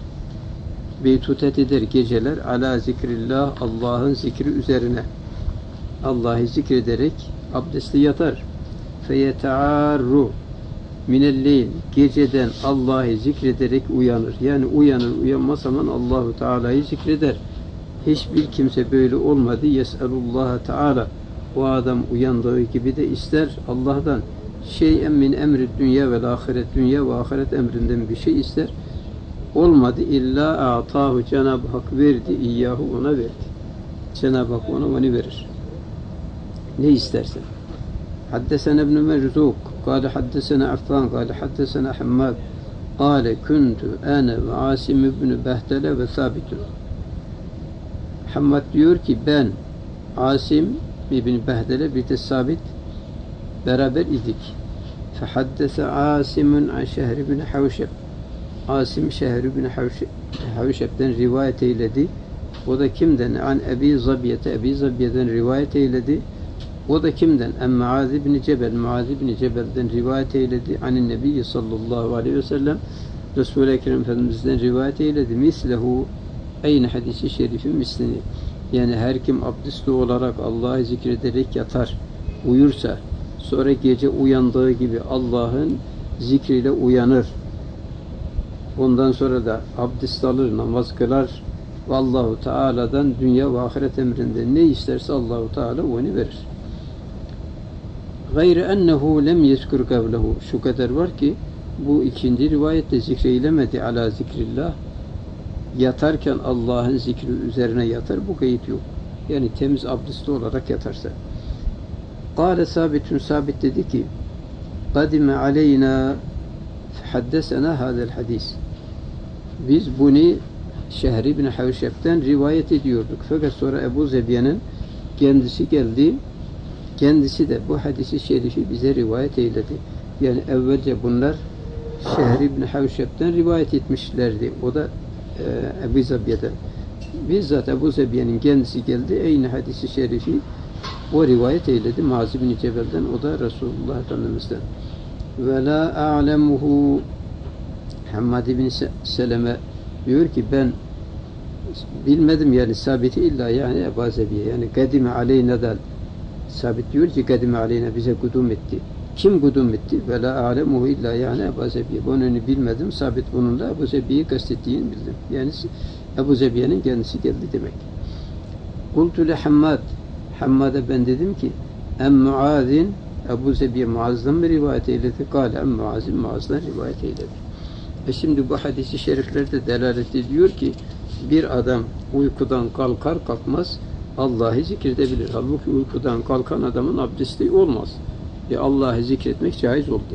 beytutet eder geceler ala zikrillah Allah'ın zikri üzerine Allah'ı zikrederek abdestli yatar feyetearru minelleyl geceden Allah'ı zikrederek uyanır. Yani uyanır uyanmaz zaman Allahu Teala'yı zikreder. Hiçbir kimse böyle olmadı. Yes'elullah Teala o adam uyandığı gibi de ister Allah'tan şey'en min emri dünya ve ahiret dünya ve ahiret emrinden bir şey ister. Olmadı illa a'tahu Cenab-ı Hak verdi iyyahu ona verdi. Cenab-ı Hak ona onu verir. Ne istersen. Haddesena ibn Merzuk قال حدثنا عفان قال حدثنا حماد قال كنت أنا وعاصم بن بهدلة وثابت Hammad diyor ki ben Asim ibn Behdele bir de Sabit beraber idik. Fehaddese Asimun an Şehr ibn Havşeb. Asim Şehr ibn Havşeb'den rivayet eyledi. O da kimden? An Ebi Zabiye'den rivayet eyledi. O da kimden? Muaz ibn Cebel. Muaz ibn Cebel'den rivayet eyledi. Anin Nebi sallallahu aleyhi ve sellem Resul-i Ekrem Efendimiz'den rivayet eyledi. Mislehu aynı hadisi şerifin mislini. Yani her kim abdestli olarak Allah'ı zikrederek yatar, uyursa, sonra gece uyandığı gibi Allah'ın zikriyle uyanır. Ondan sonra da abdest alır, namaz kılar ve Allahu Teala'dan dünya ve ahiret emrinde ne isterse Allahu Teala onu verir. Gayrı ennehu lem yezkur kavlehu. Şu kadar var ki bu ikinci rivayette zikreylemedi ala zikrillah. Yatarken Allah'ın zikri üzerine yatar. Bu kayıt yok. Yani temiz abdestli olarak yatarsa. Kâle Sabitun Sabit dedi ki kadime aleyna haddesena hadel hadis. Biz bunu Şehr ibn Havşeb'den rivayet ediyorduk. Fakat sonra Ebu Zebiye'nin kendisi geldi. Kendisi de bu hadisi şerifi bize rivayet eyledi. Yani evvelce bunlar Şehr ibn Havşeb'den rivayet etmişlerdi. O da Ebu Zebiye'den. Bizzat Ebu Zebiye'nin kendisi geldi. Aynı hadisi şerifi o rivayet eyledi. Muaz ibn Cebel'den. O da Resulullah Efendimiz'den. Ve la a'lemuhu Hammad ibn Seleme diyor ki ben bilmedim yani Sabit'i illa yani Ebu Zebiye yani kadime aleyna'dan Sabit diyor ki kadime aleyna bize kudum etti. Kim kudum etti? Ve la a'lemuhu illa yani Ebu Zebiye. Bunu bilmedim. Sabit bununla Ebu Zebiye'yi kastettiğini bildim. Yani Ebu Zebiye'nin kendisi geldi demek. Kultu le Hammad. Hammad'a ben dedim ki Muaz'in Ebu Zebiye Muaz'dan mı rivayet eyledi? Kâle Muaz'in Muaz'dan rivayet eyledi. Şimdi bu hadisi şeriflerde delalet ediyor ki bir adam uykudan kalkar kalkmaz Allah'ı zikredebilir. Halbuki uykudan kalkan adamın abdesti olmaz. Allah'ı zikretmek caiz oldu.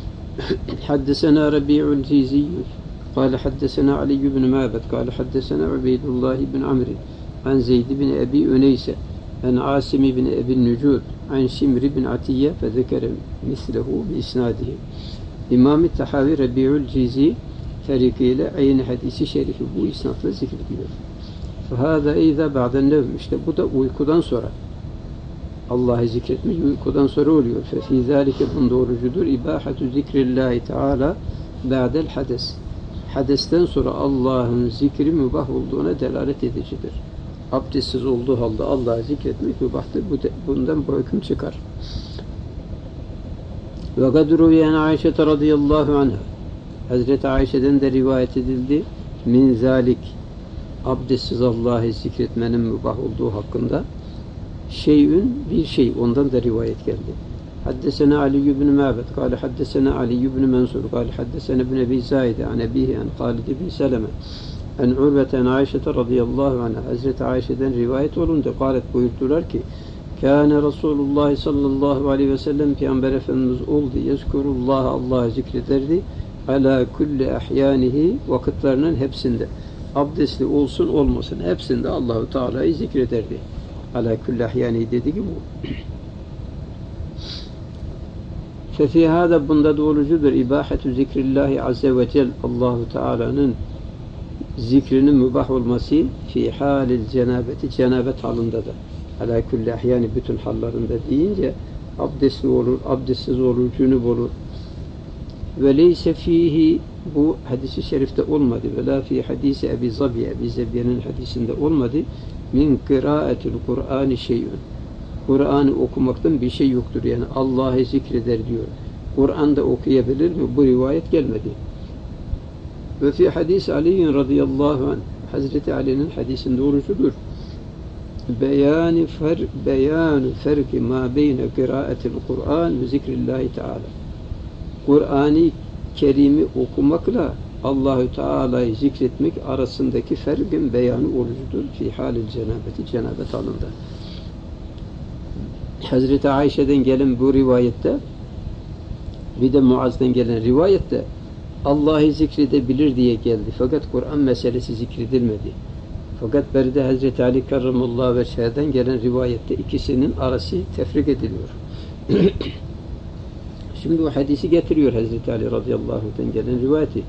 Haddesena Rabi'ul Cizi قال حدثنا علي بن معبد قال حدثنا عبيد الله بن عمرو عن زيد بن أبي أنيسة عن عاصم بن أبي النجود عن شمر بن عتية فذكر مثله بإسناده. İmam-ı Tahavi Rabi'ul Cizi tarikiyle aynı hadisi şerifi bu isnatla zikrediyor. فَهَذَا اِذَا بَعْدَ النَّوْمِ İşte bu da uykudan sonra. Allah'ı zikretmek uykudan sonra oluyor. فَفِي ذَٰلِكَ bunun doğrucudur. İbâhatu zikrillâhi Teala ba'del hades. Hadesten sonra Allah'ın zikri mübah olduğuna delalet edicidir. Abdestsiz olduğu halde Allah'ı zikretmek mübahtır. Bundan bu hüküm çıkar. Ve kadru yani Ayşe radıyallahu anha. Hazreti Ayşe'den de rivayet edildi. Min zalik, abdestsiz Allah'ı zikretmenin mübah olduğu hakkında şeyün, bir şey, ondan da rivayet geldi. Haddesena Ali ibn Ma'bed kâle haddesena Ali ibn Mansur kâle haddesena ibn Ebi Zâide an Ebihi an Halid ibn Seleme en Urvete en Ayşe radıyallahu anha. Hazreti Ayşe'den rivayet olunca kâlet, buyurdular ki kâne Resulullah sallallahu aleyhi ve sellem, Peygamber Efendimiz oldu, yezkurullah, Allah'ı zikrederdi ala kulli ahyanihi, vakitlerinin hepsinde, abdestli olsun olmasın hepsinde Allahu Teala'yı zikrederdi. Ala kulli ahyanihi dediği gibi bu. Fefi hâda, bunda doğrucudur ibahetu zikrillahi azze ve cel, Allahu Teala'nın zikrinin mübah olması fi halil cenabeti, cenabet halında da. Ala kulli ahyani, bütün hallarında deyince abdestli olur, abdestsiz olur, cünüp olur. Ve leyse fihi, bu hadisi şerifte olmadı. Ve la fi hadisi Ebi Zabiye, Ebi Zabiye'nin hadisinde olmadı. Min kıraatil Kur'ani şeyün. Kur'an'ı okumaktan bir şey yoktur. Yani Allah'ı zikreder diyor. Kur'an'da okuyabilir mi? Bu rivayet gelmedi. Ve fi hadis Ali'nin radıyallahu anh, Hazreti Ali'nin hadisinde orucudur. Beyanu ferki ma beyne kıraatil Kur'an ve zikrillahi Teala. Kur'an-ı Kerim'i okumakla Allahü Teala'yı zikretmek arasındaki farkın beyanı orucudur. Fi halil cenabeti, cenabet halında. Hazreti Ayşe'den gelen bu rivayette, bir de Muaz'dan gelen rivayette Allah'ı zikredebilir diye geldi. Fakat Kur'an meselesi zikredilmedi. Fakat beride Hazreti Ali karramallahu veçheden gelen rivayette ikisinin arası tefrik ediliyor. Şimdi o hadisi getiriyor Hazreti Ali radıyallahu anh'ten gelen rivayeti.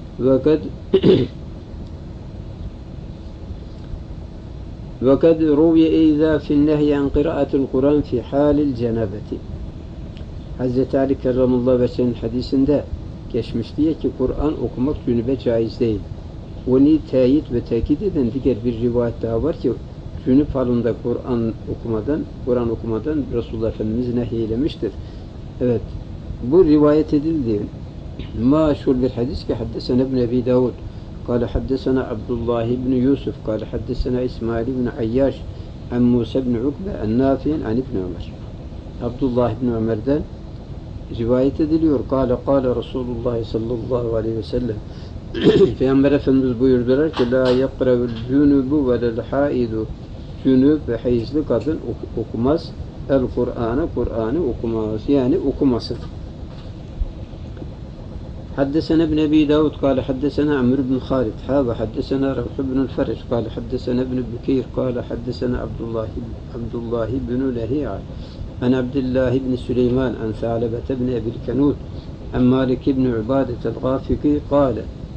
وَقَدْ رُوِيَ اِذَا فِي النَّهْيِ عَنْ قِرَاءَةِ الْقُرْآنِ فِي حَالِ الْجَنَابَةِ. Hazreti Ali kerramallahu veçhenin hadisinde geçmiş diye ki Kur'an okumak cünübe caiz değil. Onu teyit ve tekit eden diğer bir rivayet daha var ki cünüp halinde Kur'an okumadan Resulullah Efendimiz nehyeylemiştir. Evet. Bu rivayet edildi. Maşhur bir hadis ki haddesena ibn Ebi Davud قال حدثنا عبد الله بن يوسف قال حدثنا إسماعيل بن عياش عن موسى بن عقبة النافع عن ابن عمر. Abdullah ibn Ömer'den rivayet ediliyor. Kâle Resulullah sallallahu aleyhi ve sellem. Peygamber Efendimiz buyurdular ki la yakra'ul cunubu ve lel haidu. Cünüp ve hayızlı kadın okumaz. Kur'an'ı okumaz. Yani okumasın. حدثنا ابن أبي داود قال حدثنا عمرو بن خالد حدثنا روح بن الفرج قال حدثنا ابن بكير قال حدثنا عبد الله بن لهيعة عن عبد الله بن سليمان عن ثعلبة بن أبي الكنود عن مالك بن عبادة الغافقي قال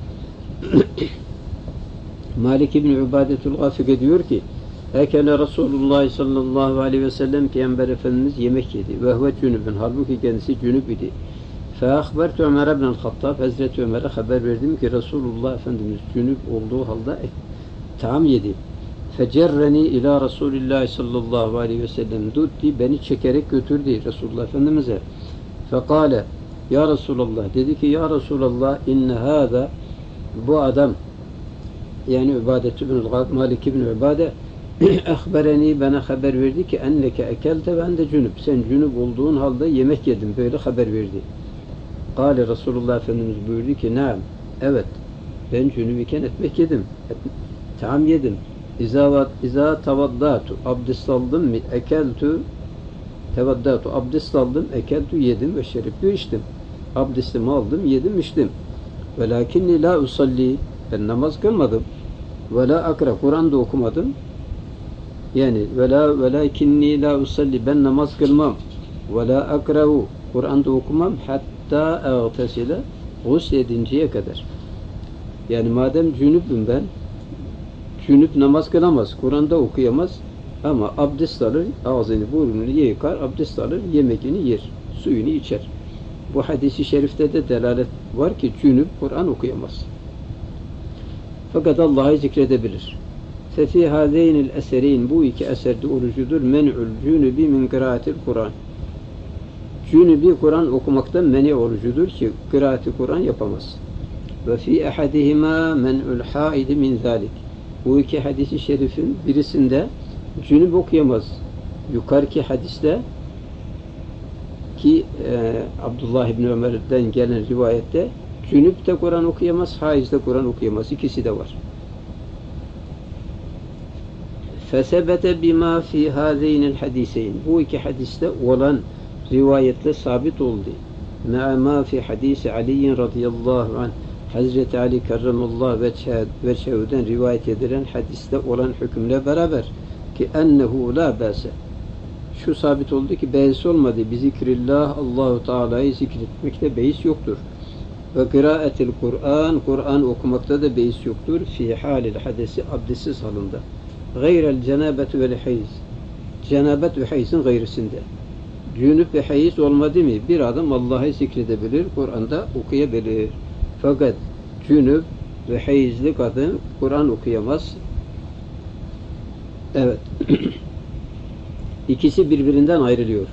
Malik ibn Ubadetül Gafike diyor ki Ekele Resulullah sallallahu aleyhi ve sellem, Peygamber Efendimiz yemek yedi. Ve huve cünübün, halbuki kendisi cünüp idi. Feahbertu Ömer ibn-i Hattab, Hazreti Ömer'e haber verdim ki Resulullah Efendimiz cünüp olduğu halde taam yedi. Fecerreni ila Resulillah sallallahu aleyhi ve sellem, dutti, beni çekerek götürdü Resulullah Efendimiz'e. Fekale, ya Resulallah, dedi ki ya Resulallah, inne hâzâ, bu adam, yani Malik ibn Ubade, ahbereni, bana haber verdi ki enneke ekelte, ben de cünüp, sen cünüp olduğun halde yemek yedim, böyle haber verdi. Kâle, Resulullah Efendimiz buyurdu ki naam, evet, ben cünüp iken ekmek yedim, taam yedim. İza tavaddatu, abdest aldım mı, ekeltu, tevaddatu, abdest aldım, ekeltu, yedim ve şeriptu, içtim. Abdestimi aldım, yedim, içtim. Velakinni la usalli, ben namaz kılmadım. Ve la akra, Kur'an'da okumadım. Yani velakinni la usalli, ben namaz kılmam. Ve la akra'u, Kur'an'da okumam. Hatta ağtesile, gusledinceye kadar. Yani madem cünüpüm ben, cünüp namaz kılamaz, Kur'an'da okuyamaz ama abdest alır, ağzını burnunu yıkar, abdest alır, yemeğini yer, suyunu içer. Bu hadis-i şerifte de delalet var ki cünüp Kur'an okuyamaz. Fakat Allah'ı zikredebilir. Fefi hâzeynil esereyn, bu iki eserde orucudur. Men'ul cünübi min kıraatil Kur'an. Cünübi Kur'an okumaktan meni orucudur ki kıraati Kur'an yapamaz. ve fi ahadihima men'ul haidi min zalik. Bu iki hadisi şerifin birisinde cünüp okuyamaz. Yukarıki hadiste ki Abdullah İbni Ömer'den gelen rivayette cünüp de Kur'an okuyamaz, haiz de Kur'an okuyamaz. İkisi de var. فَسَبَتَ بِمَا فِي هَذَيْنِ الْحَدِيثَيْنِ. Bu iki hadiste olan rivayetle sabit oldu. مَا مَا فِي حَدِيثِ عَلِيٍّ radıyallahu anh. Hazreti Ali karramallahu veçhe'den rivayet edilen hadiste olan hükümle beraber ki ennehu la ba'se. Şu sabit oldu ki beis olmadı. Bi zikrillah, Allahu Teala'yı zikretmekte beis yoktur. Ve kıraatil Kur'an, Kur'an okumakta da beis yoktur. Fi halil hadesi, abdestsiz halında. Gayrel cenabet ve hayz. Cenabet ve hayzın gayrısında. Cünüp ve hayz olmadı mı? Bir adam Allah'ı zikredebilir, Kur'an'da okuyabilir. Fakat cünüp ve hayızlı kadın Kur'an okuyamaz. Evet. İkisi birbirinden ayrılıyor.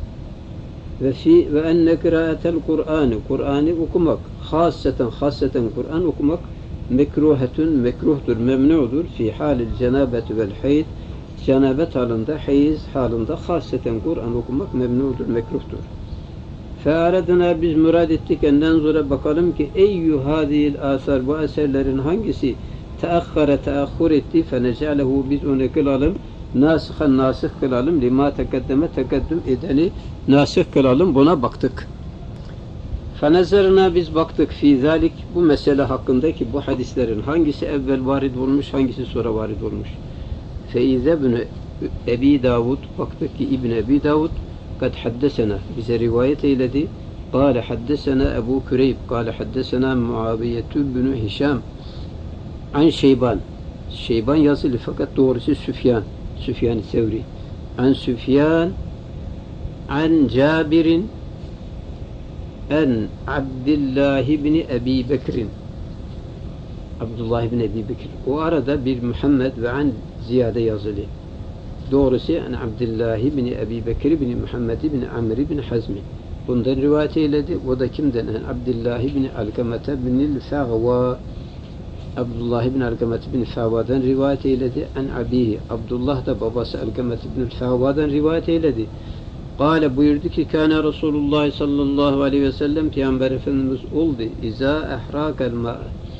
Ve enne kıraatel Kur'an'ı, Kur'an'ı okumak, hasreten Kur'an okumak mekruhtur, memnudur fi halil cenabet vel hayd. Cenabet halinde, hayız halinde hasreten Kur'an okumak memnudur, mekruhtur. Fe'aradına biz murad ettik enden sonra bakalım ki eyyü hadil asar, bu eserlerin hangisi teahhur etti fenecalehu, biz onu kılalım nasıhan, nasih kılalım, lima tekeddüm edeni nasih kılalım, buna baktık. Fenezerna, biz baktık fi zalik, bu mesele hakkındaki bu hadislerin hangisi evvel varid olmuş, hangisi sonra varid olmuş. Feize ibn Ebi Davud, baktık ki İbn Ebi Davud kad haddesena, bize rivayet eyledi. Kâle haddesena Ebu Kureyb, kâle haddesena Muaviyetu bin Hişam an Şeyban. Şeyban yazılı fakat doğrusu Süfyan-ı Sevri. An Süfyan an Cabir'in en Abdullah bin Ebi Bekir'in. Abdullah bin Ebi Bekir. O arada bir Muhammed ve an ziyade yazılı. Doğrusu an Abdullah bin Ebi Bekir bin Muhammed bin Amr bin Hazmi. Bundan rivayet eyledi. O da kimden? An Abdullah bin Alkamete bin Fagva. Abdullah bin Alkamete bin Fagva'dan rivayet eyledi. An abihi. Abdullah da babası Alkamete bin Fagva'dan rivayet eyledi. Kâle, buyurdu ki kâne Resulullah sallallahu aleyhi ve sellem, Peygamber Efendimiz oldu. İzâ ehrâkel mâ,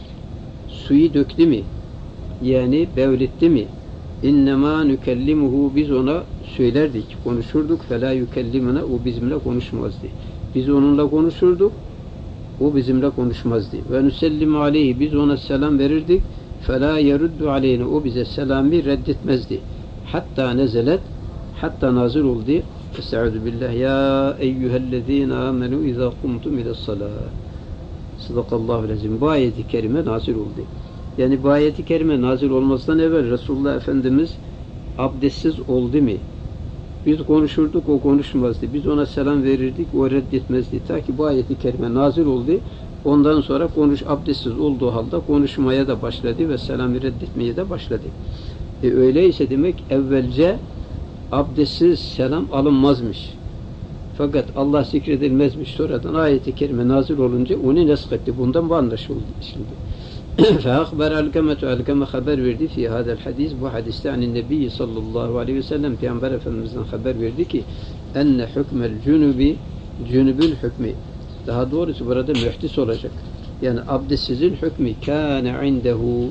suyu döktü mi? Yani bevletti mi? İnnemâ nükellimuhu, biz ona söylerdik, konuşurduk. Felâ yükellimuna, o bizimle konuşmazdı. Biz onunla konuşurduk, o bizimle konuşmazdı. Ve nüsellimu aleyhi, biz ona selam verirdik. Felâ yeruddu aleyhine, o bize selamı reddetmezdi. Hatta nezelet, hatta nazil oldu. Estaizu billah. Ya eyyühellezine amenu izâ kumtum ile's-salâh. Sadakallahu lezim. Bu ayet-i kerime nazil oldu. Yani bu ayet-i kerime nazil olmasından evvel Resulullah Efendimiz abdestsiz oldu mu? Biz konuşurduk, o konuşmazdı. Biz ona selam verirdik, o reddetmezdi. Ta ki bu ayet-i kerime nazil oldu. Ondan sonra abdestsiz olduğu halde konuşmaya da başladı ve selamı reddetmeye de başladı. Öyleyse demek evvelce abdestsiz selam alınmazmış. Fakat Allah zikredilmezmiş. Sonradan ayet-i kerime nazil olunca onu nesketti. Bundan bu anlaşıldı şimdi. فَاَخْبَرَ الْكَمَةُ Alkeme haber verdi fi hadel hadis, bu hadiste anin Nebi sallallahu aleyhi ve sellem, Peygamber Efendimiz'den haber verdi ki enne hükmel cünubi, cünübün hükmü, daha doğrusu burada mühdis olacak. Yani abdestsizin hükmü kâne indehu,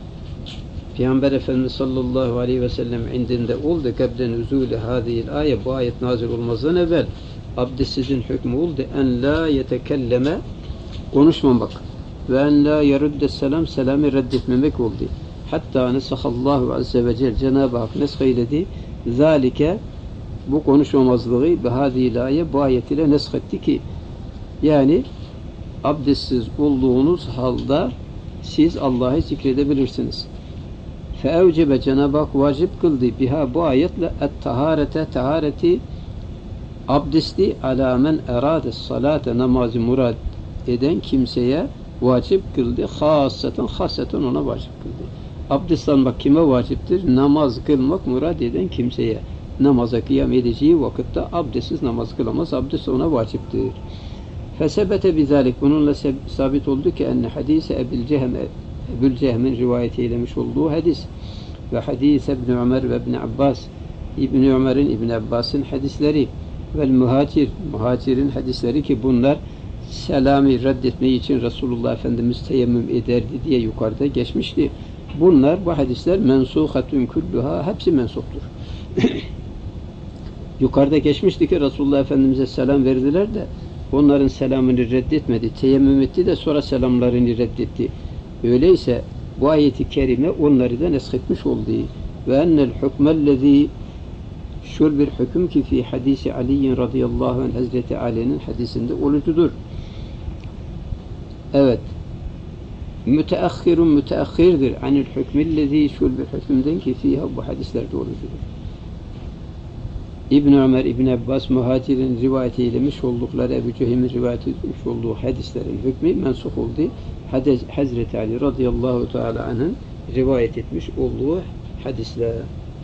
Peygamber Efendimiz sallallahu aleyhi ve sellem indinde oldu kablen nüzûle hâzihil ayet, bu ayet nazil olmazdan evvel abdestsizin hükmü oldu en la yetekelleme, konuşmamak ve en la yeruddes selam, selamı reddetmemek oldu. Hatta nesahallahu azze ve celle, Cenab-ı Hak nesheyledi zalike, bu konuşmamazlığı behâzihil ayet, bu ayet ile neshetti ki yani abdestsiz olduğunuz halde siz Allah'ı zikredebilirsiniz. Feevcebe, Cenab-ı Hak vacip kıldı biha, bu ayetle et-taharete, tahareti, abdesti ala men erades salate, namazı murad eden kimseye vacip kıldı. Hasseten ona vacip kıldı. Abdest almak kime vaciptir? Namaz kılmak murad eden kimseye. Namaza kıyam edeceği vakitte abdestsiz namaz kılamaz. Abdest ona vaciptir. Fesebete bizalik, bununla sabit oldu ki enne hadise Ebu'l-Cehm'in rivayet eylemiş olduğu hadis ve hadise İbn Ömer ve İbn Abbas, İbn Ömer'in İbn Abbas'ın hadisleri ve muhacirin hadisleri ki bunlar selamı reddetmeyi için Resulullah Efendimiz teyemmüm ederdi diye yukarıda geçmişti. Bunlar, bu hadisler mensuhatun kulluha, hepsi mensuptur. Yukarıda geçmişti ki Resulullah Efendimiz'e selam verdiler de onların selamını reddetmedi. Teyemmüm etti de sonra selamlarını reddetti. Öyleyse bu ayeti kerime onları da nesketmiş oldu. Ve ennel hukmellezî, şöyle bir hüküm ki fi hadisi Ali'in radıyallahu anh, Hazreti Ali'nin hadisinde olucudur. Evet. Müteahhirdir anil hükmillezî, şöyle bir hükümden ki fiha, bu hadislerde olucudur. İbn Ömer, İbn Abbas, muhacirin rivayet eylemiş oldukları, Ebu Cehim'in rivayet etmiş olduğu hadislerin hükmü mensuh oldu. Hazreti Ali radıyallahu teala anh'ın rivayet etmiş olduğu hadisler.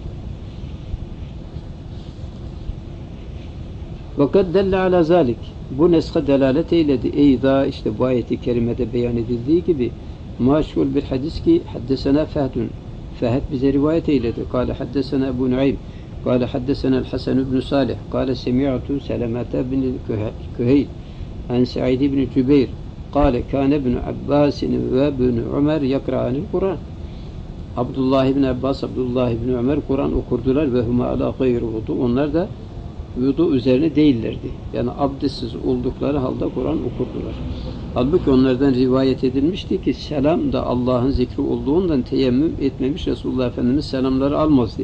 Fakat delle ala zalik, bu neska delalet eyledi. Eyda, işte bu ayeti kerimede beyan edildiği gibi maşhur bir hadis ki haddesena Fehdun, Fehd bize rivayet eyledi. Kâle haddesena Ebu Nuaym, kâle haddesena el-Hasan ibn Salih, kâle semi'tu Selamete bin Küheyl an Sa'id ibn Cübeyr, kâle kâne ibn Abbas ve ibn Ömer yakra'anil Kur'an. Abdullah ibn Abbas, Abdullah ibn Ömer Kur'an okurdular ve huma ala gayri vudu. Onlar da vudu üzerine değillerdi. Yani abdestsiz oldukları halde Kur'an okurdular. Halbuki onlardan rivayet edilmişti ki selam da Allah'ın zikri olduğundan teyemmüm etmemiş Resulullah Efendimiz selamları almazdı.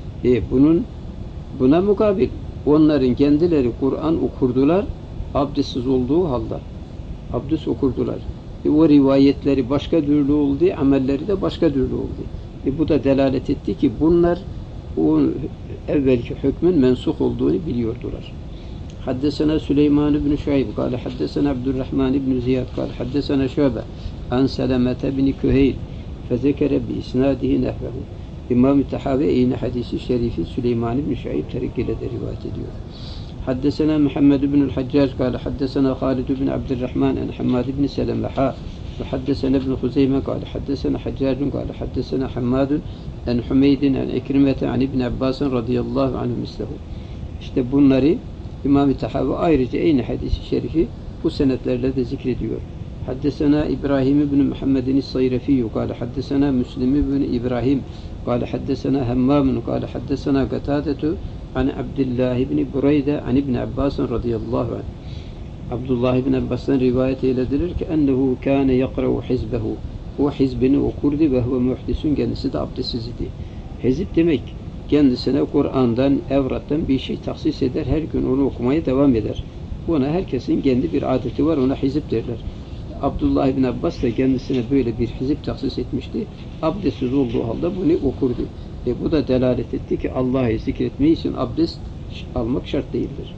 Buna mukabil onların kendileri Kur'an okurdular abdestsiz olduğu halde. Abdest okurdular. O rivayetleri başka türlü oldu, amelleri de başka türlü oldu. Bu da delalet etti ki bunlar o evvelki hükmün mensuh olduğunu biliyordular. Haddesena Süleyman ibn Şuayb, kâle haddesena Abdurrahman ibn Ziyad, kâle haddesena Şuayb an Selamete bin Küheyl, fezekere bi isnadihi nehvehu. İmam-ı Tahavi yine hadisi şerifi Süleyman ibn Şuayb tarikiyle de rivayet ediyor. Haddesena Muhammed ibn Haccac, kâle haddesena Halid ibn Abdurrahman an Hammad ibn Seleme ve haddesena ibn Huzeyme, kâle haddesena Haccacun, kâle haddesena Hammadun en Hümeydin en Ekrimete an İbn Abbas'ın radıyallahu anhu mislehu. İşte bunları İmam-ı Tahavi ayrıca aynı hadisi şerifi bu senetlerle de zikrediyor. Haddesena İbrahim ibn Muhammedin Sayrafiyyü, kâle haddesena Müslim ibn İbrahim, kâle haddesena Hemmamun, kâle haddesena Katadetu an Abdullah ibn Bureyde an İbn Abbas'ın radıyallahu anh. Abdullah ibn Abbas'tan rivayet eyledilir ki ennehu kâne yakra'u hizbehu. O hizbini okurdu ve huve muhdisün, kendisi de abdestsiz idi. Hizb demek kendisine Kur'an'dan, evrattan bir şey tahsis eder, her gün onu okumaya devam eder. Buna herkesin kendi bir adeti var, ona hizb derler. Abdullah ibn Abbas da kendisine böyle bir hizb tahsis etmişti. Abdestsiz olduğu halde bunu okurdu. Bu da delalet etti ki Allah'ı zikretmeyi için abdest almak şart değildir.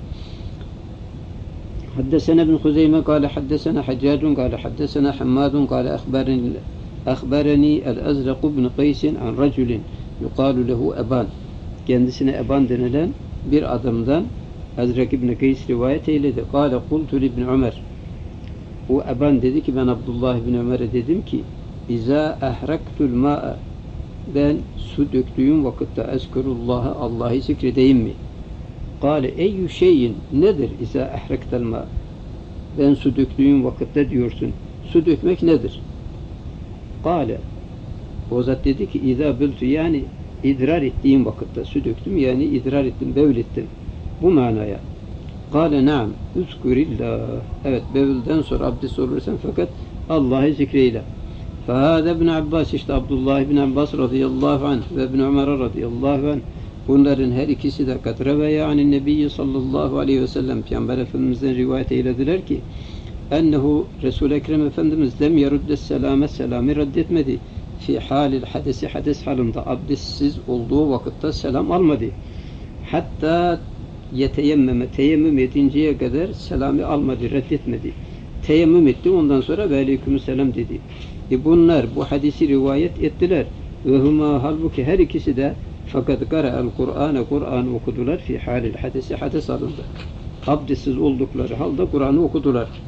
حدثنا ابن خزيمة قال حدثنا حجاج قال حدثنا حماد قال أخبرني الأزرق بن قيس عن رجل يقال له أبان. Kendisine Eban denilen bir adamdan Ezrak ibn Kays rivayet eyledi. Kâle kultu ibn Ömer. O Eban dedi ki ben Abdullah ibn Ömer'e dedim ki İzâ ehrektul mâ'e, ben su döktüğüm vakitte ezkurullah'a, Allah'ı zikredeyim mi? Kâle eyyü şeyin, nedir izâ ehrektel mâ? Ben su döktüğüm vakitte diyorsun. Su dökmek nedir? Kâle, o zat dedi ki izâ bültü, yani idrar ettiğim vakitte su döktüm, yani idrar ettim, bevlettim. Bu manaya. Kâle naam, üzkurillah. Evet, bevülden sonra abdest olursan fakat Allah'ı zikreyle. Fehâde ibn Abbas, işte Abdullah ibn Abbas radıyallahu anh ve ibn Ömer radıyallahu anh, bunların her ikisi de katreve yani Nebi sallallahu aleyhi ve sellem Peygamber Efendimiz'den rivayet eylediler ki ennehu Resul-i Ekrem Efendimiz lem yeruddes selame, selamı reddetmedi fi halil hadesi, hades halinde abdestsiz olduğu vakitte selam almadı. Hatta yeteyemmeme, teyemmüm edinceye kadar selamı almadı, reddetmedi. Teyemmüm etti, ondan sonra ve aleykümselam dedi. Bunlar bu hadisi rivayet ettiler ve huma, halbuki her ikisi de fakat qara'al Kur'an'ı, Kur'an'ı okudular fi halil hadesi, hades alındı. Abdestsiz oldukları halde Kur'an'ı okudular.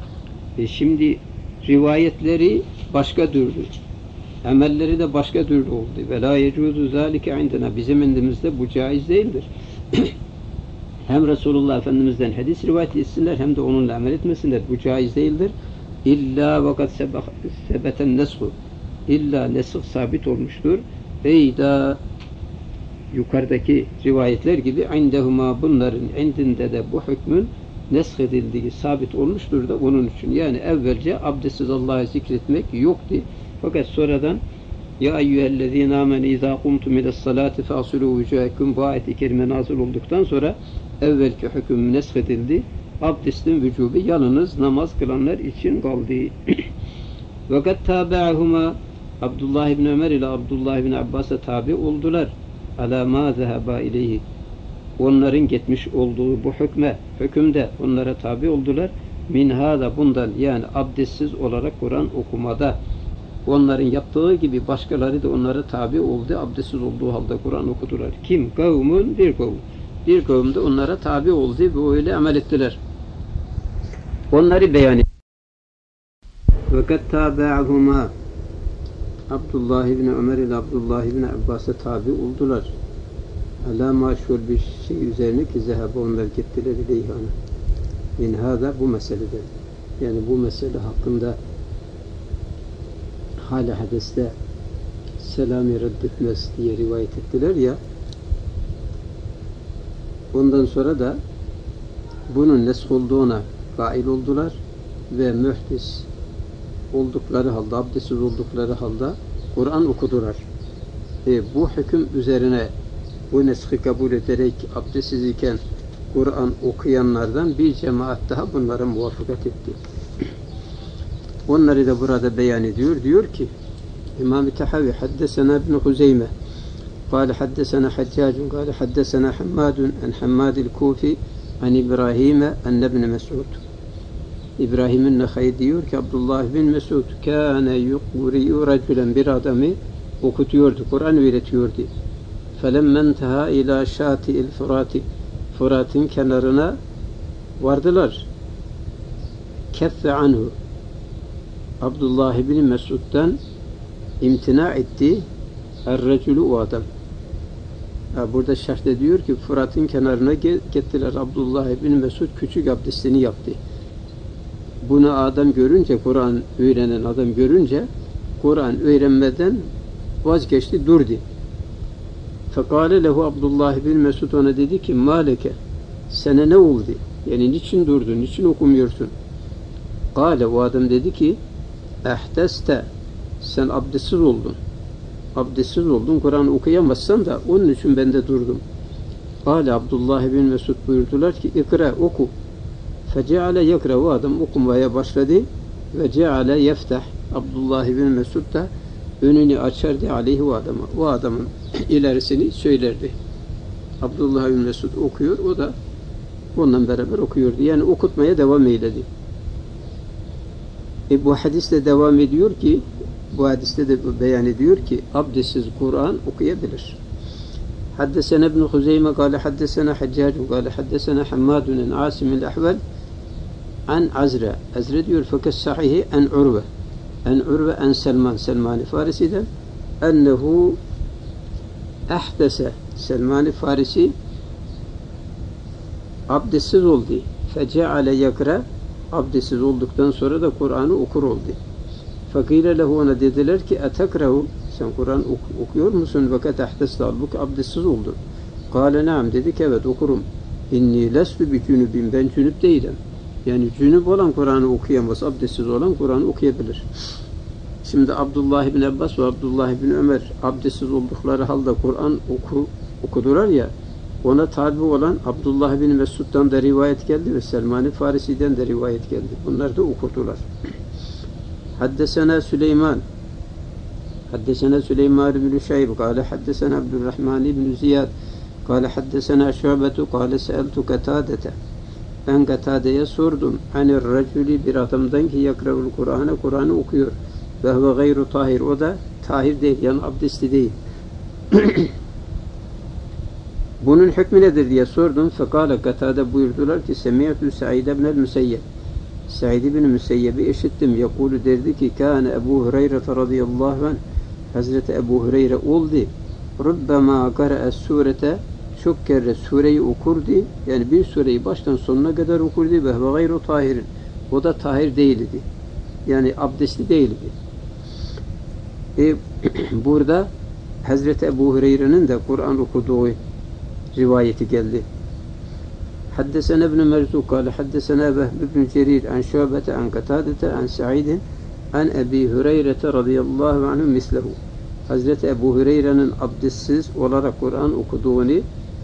Şimdi rivayetleri başka türlü, emelleri de başka türlü oldu. Ve la yecuzu zalike indena. Bizim indimizde bu caiz değildir. Hem Resulullah Efendimiz'den hadis rivayet etsinler hem de onunla amel etmesinler. Bu caiz değildir. İlla vakat sebeten neshu. İlla nesih sabit olmuştur. Eyda yukarıdaki rivayetler gibi indehuma, bunların indinde de bu hükmün nesh edildiği sabit olmuştur da onun için. Yani evvelce abdestsiz Allah'ı zikretmek yoktu. Fakat sonradan ya eyyühellezine amene izâ kumtum ile's-salâti fâsilû vücûhekum, bu ayet-i kerime nazil olduktan sonra evvelki hüküm nesh edildi. Abdestin vücubu yalnız namaz kılanlar için kaldı. Fakat tâbe'ahuma, Abdullah ibn Ömer ile Abdullah ibn Abbas'a tabi oldular. Alâ mâ zehebâ ileyhi, onların gitmiş olduğu bu hükümde onlara tabi oldular. Min hâda, bundan, yani abdestsiz olarak Kur'an okumada onların yaptığı gibi başkaları da onlara tabi oldu. Abdestsiz olduğu halde Kur'an okudular. Kim? Kavmun, bir kavm. Bir kavm de onlara tabi oldu ve öyle amel ettiler. Onları beyan ediyor. Fakat tâbe'ahuma, Abdullah ibn Ömer ile Abdullah ibn Abbas'a tabi oldular. Alâ maşhur bir şey üzerine ki zehebe, onlar gittiler ileyhana. Min hâda, bu meselede. Yani bu mesele hakkında hala hadeste selam-ı reddetmez diye rivayet ettiler ya, ondan sonra da bunun nesk olduğuna kail oldular ve mühdis oldukları halde, abdestsiz oldukları halde Kur'an okudular. Bu hüküm üzerine bu neski kabul ederek abdestsiz iken Kur'an okuyanlardan bir cemaat daha bunlara muvaffakat etti. Onları da burada beyan ediyor. Diyor ki İmam-ı Tahavi haddesena İbn Huzeyme قال حدثنا حجاج قال حدثنا حماد عن حماد الكوفي عن إبراهيم أن ابن مسعود İbrahim el-Nehay diyor ki Abdullah bin Mesud kâne yuqri'u raculen, bir adamı okutuyordu, Kur'an öğretiyordu. فَلَمَّنْ تَهَا اِلٰى شَاتِئِ الْفُرَاتِ, Fırat'ın kenarına vardılar. Keffe anhu, Abdullah bin Mesud'dan imtina etti. Er-recülü, o adam. Burada şerhte diyor ki Fırat'ın kenarına gittiler. Abdullah bin Mesud küçük abdestini yaptı. Bunu adam görünce, Kur'an öğrenen adam görünce Kur'an öğrenmeden vazgeçti, durdu. Fekale lehu, Abdullah bin Mesud ona dedi ki maleke, sana ne oldu? Yani niçin durdun, niçin okumuyorsun? Kale, o adam dedi ki ehdeste, sen abdestsiz oldun. Abdestsiz oldun, Kur'an okuyamazsan da onun için ben de durdum. Kale, Abdullah bin Mesud buyurdular ki ikra, oku. Feceale yakra, o adam okumaya başladı ve ceale yeftah, Abdullah bin Mesud da önünü açardı aleyhi, o adama. O adamın ilerisini söylerdi. Abdullah bin Mesud okuyor, o da onunla beraber okuyordu. Yani okutmaya devam eyledi. Bu hadiste devam ediyor ki, bu hadiste de beyan ediyor ki abdestsiz Kur'an okuyabilir. Haddesena İbn Huzeyme kâle haddesena Haccâcun kâle haddesena Hammadun an Asim el-Ahvel an Azra. Azra diyor fakat sahihi en Urve. En Urve en Selman. Selman-ı Farisi'den ennehu ahdese. Selman-ı Farisi abdestsiz oldu. Feceale yakra. Abdestsiz olduktan sonra da Kur'an'ı okur oldu. Fakire lehu, ona dediler ki etekrahu, sen Kur'an okuyor musun? Fakat ahdeste, halbuki abdestsiz oldun. Kâle naam, dedi ki evet okurum. İnni lestu bi cünübin, ben cünüp değilim. Yani cünüp olan Kur'an'ı okuyamaz, abdestsiz olan Kur'an'ı okuyabilir. Şimdi Abdullah bin Abbas ve Abdullah bin Ömer abdestsiz oldukları halde Kur'an okudular ya, ona tabi olan Abdullah bin Mesud'dan da rivayet geldi ve Selman-ı Farisi'den de rivayet geldi. Bunlar da okudular. Haddesena Süleyman bin Şayb kâle haddesena Abdurrahman bin Ziyad kâle haddesena Şu'betu kâle seeltu Katâdete, ben Katâde'ye sordum anir racülü, bir adamdan ki yakra'ul Kur'an'ı, Kur'an'ı okuyor ve huve gayru tahir, o da tahir değil, yani abdestli değil. Bunun hükmü nedir diye sordum. Fekâle, Katâde buyurdular ki semi'tü Sa'id ibn el-Müseyyeb, Said bin Müseyyeb'i işittim. Yakulu derdi ki kâne Ebu Hureyre radıyallahu anh Hazreti Ebu Hureyre oldu. Rubbema kara'a surete çok kere sureyi okurdu. Yani bir sureyi baştan sonuna kadar okurdu ve gayru tahirin. O da tahir değildi. Yani abdestli değildi. Burada Hazreti Ebu Hureyre'nin de Kur'an okuduğu rivayeti geldi. Haddesena ibn Merzuk kâle haddesena Vehb ibn Cerir an Şu'bete an Katadete an Sa'idin an Ebi Hureyre radıyallahu anhu mislehu. Hazreti Ebu Hureyre'nin abdestsiz olarak Kur'an okuduğunu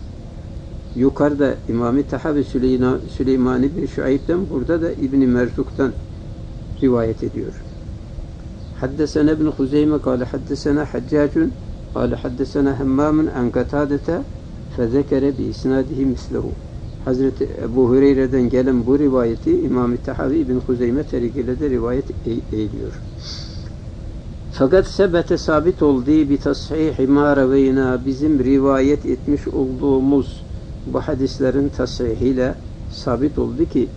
yukarıda İmam-ı Tahavi Süleyman ibn Şuayb'den, burada da İbn Merzuk'tan rivayet ediyor. Haddesena ibn Huzeyme kâle haddesena Haccacun kâle haddesena Hemmamun an Katadete fezekere bi isnadihi mislehu. Hazreti Ebu Hureyre'den gelen bu rivayeti İmam-ı Tahavi İbn Huzeyme tarikiyle de rivayet ediyor. Fakat sebete sabit olduğu bir tashihi ma reveyna, bizim rivayet etmiş olduğumuz bu hadislerin tashihiyle sabit oldu ki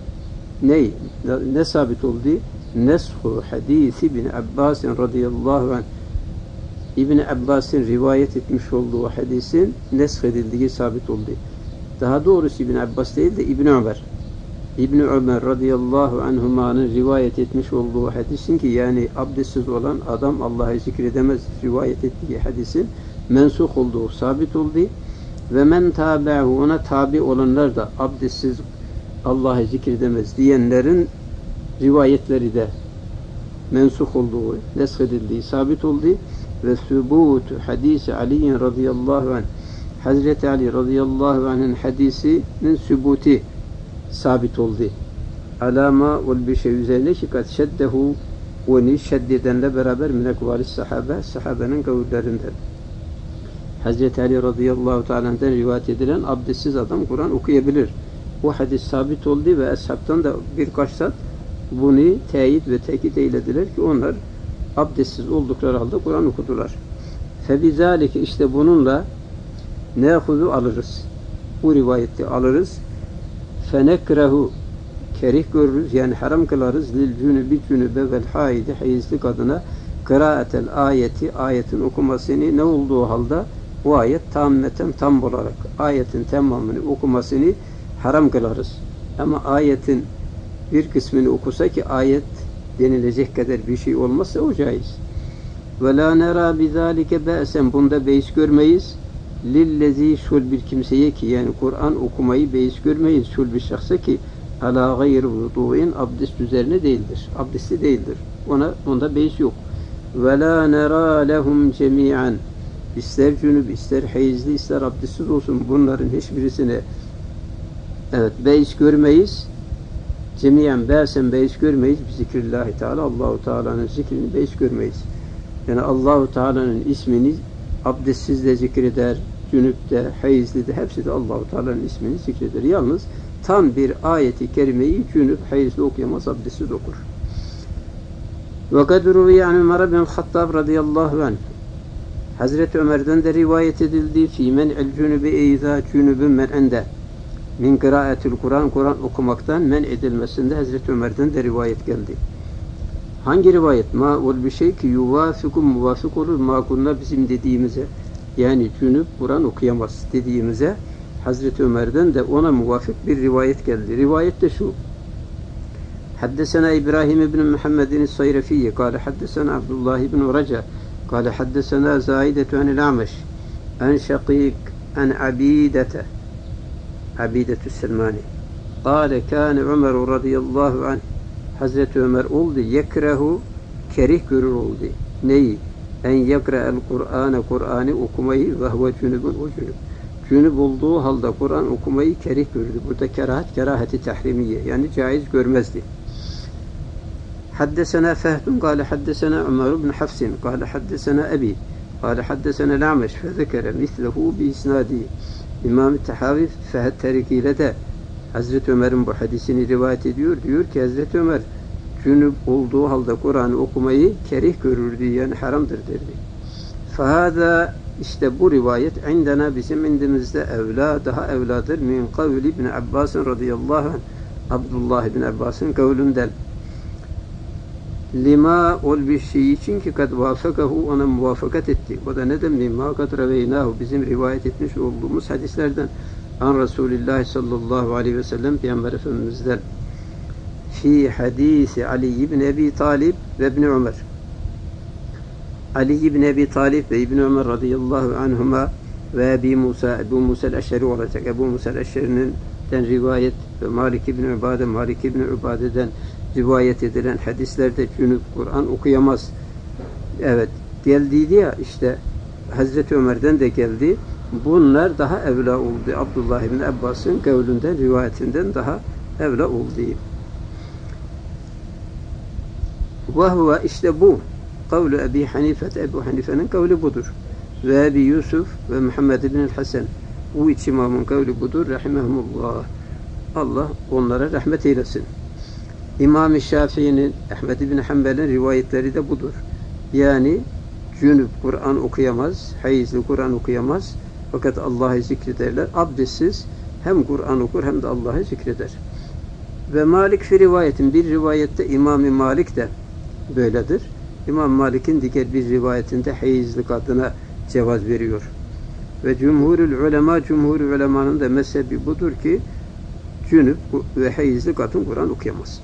ne sabit oldu? Neshu hadisi İbn Abbas radıyallahu anh, İbn Abbas'ın rivayet etmiş olduğu hadisin nesh edildiği sabit oldu. Daha doğrusu İbn Abbas değil de İbn Ömer. İbn Ömer radıyallahu anhuma'nın rivayet etmiş olduğu hadisin ki yani abdestsiz olan adam Allah'ı zikredemez rivayet ettiği hadisin mensuh olduğu sabit oldu ve men tabi'hu, ona tabi olanlar da abdestsiz Allah'ı zikredemez diyenlerin rivayetleri de mensuh olduğu, neshedildiği sabit oldu ve sübutu hadisi Ali radıyallahu anh, Hazreti Ali radıyallahu anh'ın hadisinin sübuti sabit oldu. Alama vel bir şey üzerine ki kat şeddehu, onu şeddedenle beraber minekvalis sahabe, sahabenin kavillerinden. Hazreti Ali radıyallahu teala'dan rivayet edilen abdestsiz adam Kur'an okuyabilir. Bu hadis sabit oldu ve eshabtan da birkaç zat bunu teyit ve tekit eylediler ki onlar abdestsiz oldukları halde Kur'an okudular. Febizalike, işte bununla nehuzu alırız. Bu rivayeti alırız. Fenekrehu, kerih görürüz, yani haram kılarız lil cünübi cünübe vel haidi, hayızlı kadına kıraatel ayeti, ayetin okumasını ne olduğu halde o ayet tammeten, tam olarak ayetin tamamını okumasını haram kılarız. Ama ayetin bir kısmını okusa ki ayet denilecek kadar bir şey olmazsa o caiz. Ve la nera bizalike be'sen, bunda beis görmeyiz. Lillezî, şul bir kimseye ki, yani Kur'an okumayı beis görmeyiz. Şul bir şahsa ki ala gayr vudu'in, abdest üzerine değildir. Abdesti değildir. Onda beis yok. Ve la nera lehum cemi'an, ister cünüp, ister hayızlı, ister abdestsiz olsun, bunların hiçbirisine beis görmeyiz. Cemiyen be'sen beis görmeyiz. Zikrillahi Teala, Allahu Teala'nın zikrini beis görmeyiz. Yani Allahu Teala'nın ismini abdestsiz de zikreder, cünüp de, hayızlı de, hepsi de Allahu Teala'nın ismini zikreder. Yalnız tam bir ayeti kerimeyi cünüp, hayızlı okuyamaz, abdestsiz okur. Ve kad ruviye an Ömer bin Hattab radıyallahu anh, Hazreti Ömer'den de rivayet edildi fi men'il cünübi eyza cünübün men'ende, min kıraatil Kur'an, Kur'an okumaktan men edilmesinde Hazreti Ömer'den de rivayet geldi. Hangi rivayet? Ma ol bir şey ki yuvafikum, muvafık olur ma kunna, bizim dediğimize, yani cünüp Kur'an okuyamaz dediğimize Hazreti Ömer'den de ona muvafık bir rivayet geldi. Rivayet de şu: Haddesena İbrahim ibn Muhammedin Sayrafiyye kâle haddesena Abdullah ibn Raca kâle haddesena Zaidetu anil A'meş an Şakîk an Abidete Abidetü Selmani kâle kâne Ömer radıyallahu anh, Hazreti Ömer oldu, yekrehu, kerih görür oldu. Neyi? En yekra'el Kur'an'ı, Kur'an'ı okumayı ve huve cünübün, o cünüb. Cünüb olduğu halde Kur'an okumayı kerih görürdü. Burada kerahat, kerahati tahrimiye, yani caiz görmezdi. Haddesena Fehdun kâle haddesena Ömer ibn Hafsin kâle haddesena Ebi kâle haddesena L'Ameş fezekere mislehu bi isnadi. İmam-ı Tahavi Fehd tarikiyle de Hazreti Ömer'in bu hadisini rivayet ediyor. Diyor ki Hazreti Ömer cünüp olduğu halde Kur'an'ı okumayı kerih görürdü, yani haramdır derdi. Fahada, işte bu rivayet indena, bizim indimizde evla, daha evladır min kavli İbn Abbas radıyallahu anh, Abdullah bin Abbas'ın kavlünden. Lima ol bir şey için ki kad vafakahu ona muvafakat etti. O da ne demek? Ma kad reveynahu bizim rivayet etmiş olduğumuz hadislerden. An Resulullah sallallahu aleyhi ve sellem Peygamber Efendimiz'den. Fi hadisi Ali ibn Ebi Talib ve İbn Ömer. Ali ibn Ebi Talib ve İbn Ömer radıyallahu anhuma ve Ebu Musa el-Eşşeri olacak. Ebu Musa el-Eşşeri'nin rivayet ve Malik ibn Ubade'den rivayet edilen hadislerde cünüp Kur'an okuyamaz. Evet, geldiydi ya işte Hazreti Ömer'den de geldi. Bunlar daha evla oldu. Abdullah ibn Abbas'ın kavlünden, rivayetinden daha evla oldu. Ve huve işte bu. Kavlu Ebi Hanife, Ebu Hanife'nin kavli budur. Ve Ebi Yusuf ve Muhammed ibn Hasan. Bu üç imamın kavli budur. Rahimehumullah. Allah onlara rahmet eylesin. İmam-ı Şafii'nin, Ahmed ibn Hanbel'in rivayetleri de budur. Yani cünüp Kur'an okuyamaz, hayızlı Kur'an okuyamaz. Fakat Allah'ı zikrederler. Abdestsiz hem Kur'an okur hem de Allah'ı zikreder. Ve Malik fi rivayetin bir rivayette İmam-ı Malik de böyledir. İmam Malik'in diğer bir rivayetinde hayızlık adına cevaz veriyor. Ve cumhur ulemanın da mezhebi budur ki cünüp ve hayızlı kadın Kur'an okuyamaz.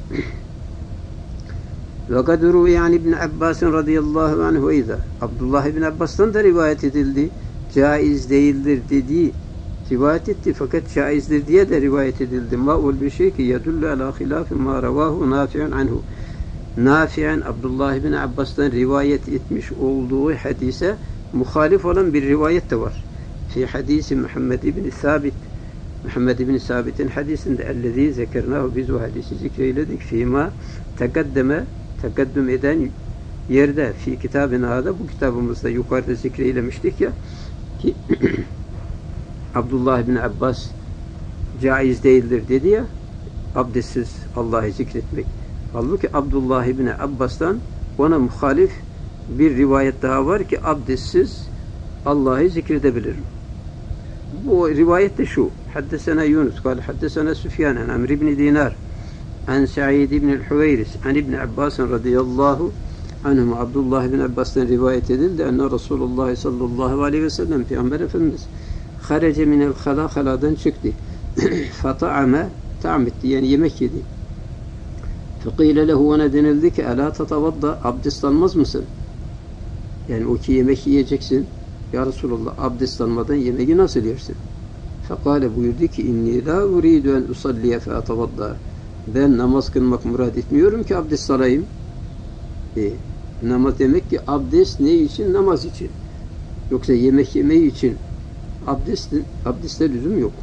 Ve kadru yani İbn Abbas radıyallahu anhu eyda. Abdullah ibn Abbas'tan da rivayet edildi. Caiz değildir dediği rivayet etti fakat caizdir diye de rivayet edildi. Ma ol bir şey ki yedullu ala hilafi ma ravahu nafi'un anhu. Nafi'un Abdullah ibn Abbas'tan rivayet etmiş olduğu hadise muhalif olan bir rivayet de var. Fi hadisi Muhammed ibn Sabit. Muhammed ibn Sabit'in hadisinde ellezî zekernahu biz o hadisi zikreyledik. Fîmâ tekaddüm eden yerde fi kitabına da bu kitabımızda yukarıda zikreylemiştik ya ki Abdullah ibn Abbas caiz değildir dedi ya abdestsiz Allah'ı zikretmek. Halbuki Abdullah ibn Abbas'tan ona muhalif bir rivayet daha var ki abdestsiz Allah'ı zikredebilirim. Bu rivayet de şu. Haddesena Yunus, kâle haddesena Süfyan, an Amr ibn Dinar, an Sa'id ibn el-Hüveyris, an ibn Abbas radıyallahu anhum. Abdullah ibn Abbas'tan rivayet edildi. Enne Resulullah sallallahu aleyhi ve sellem Peygamber Efendimiz harece minel haladan çıktı. Fata'ame ta'am etti yani yemek yedi. Fekîle lehu ona denildi ki elâ tetavadda abdest almaz mısın? Yani o ki yemek yiyeceksin. Ya Resulullah abdest almadan yemeği nasıl yersin? Fekâle buyurdu ki inni la uridu en usalliye fe atavadda. Ben namaz kılmak murad etmiyorum ki abdest alayım. Namaz demek ki abdest ne için? Namaz için. Yoksa yemek yemeği için abdestte lüzum yok.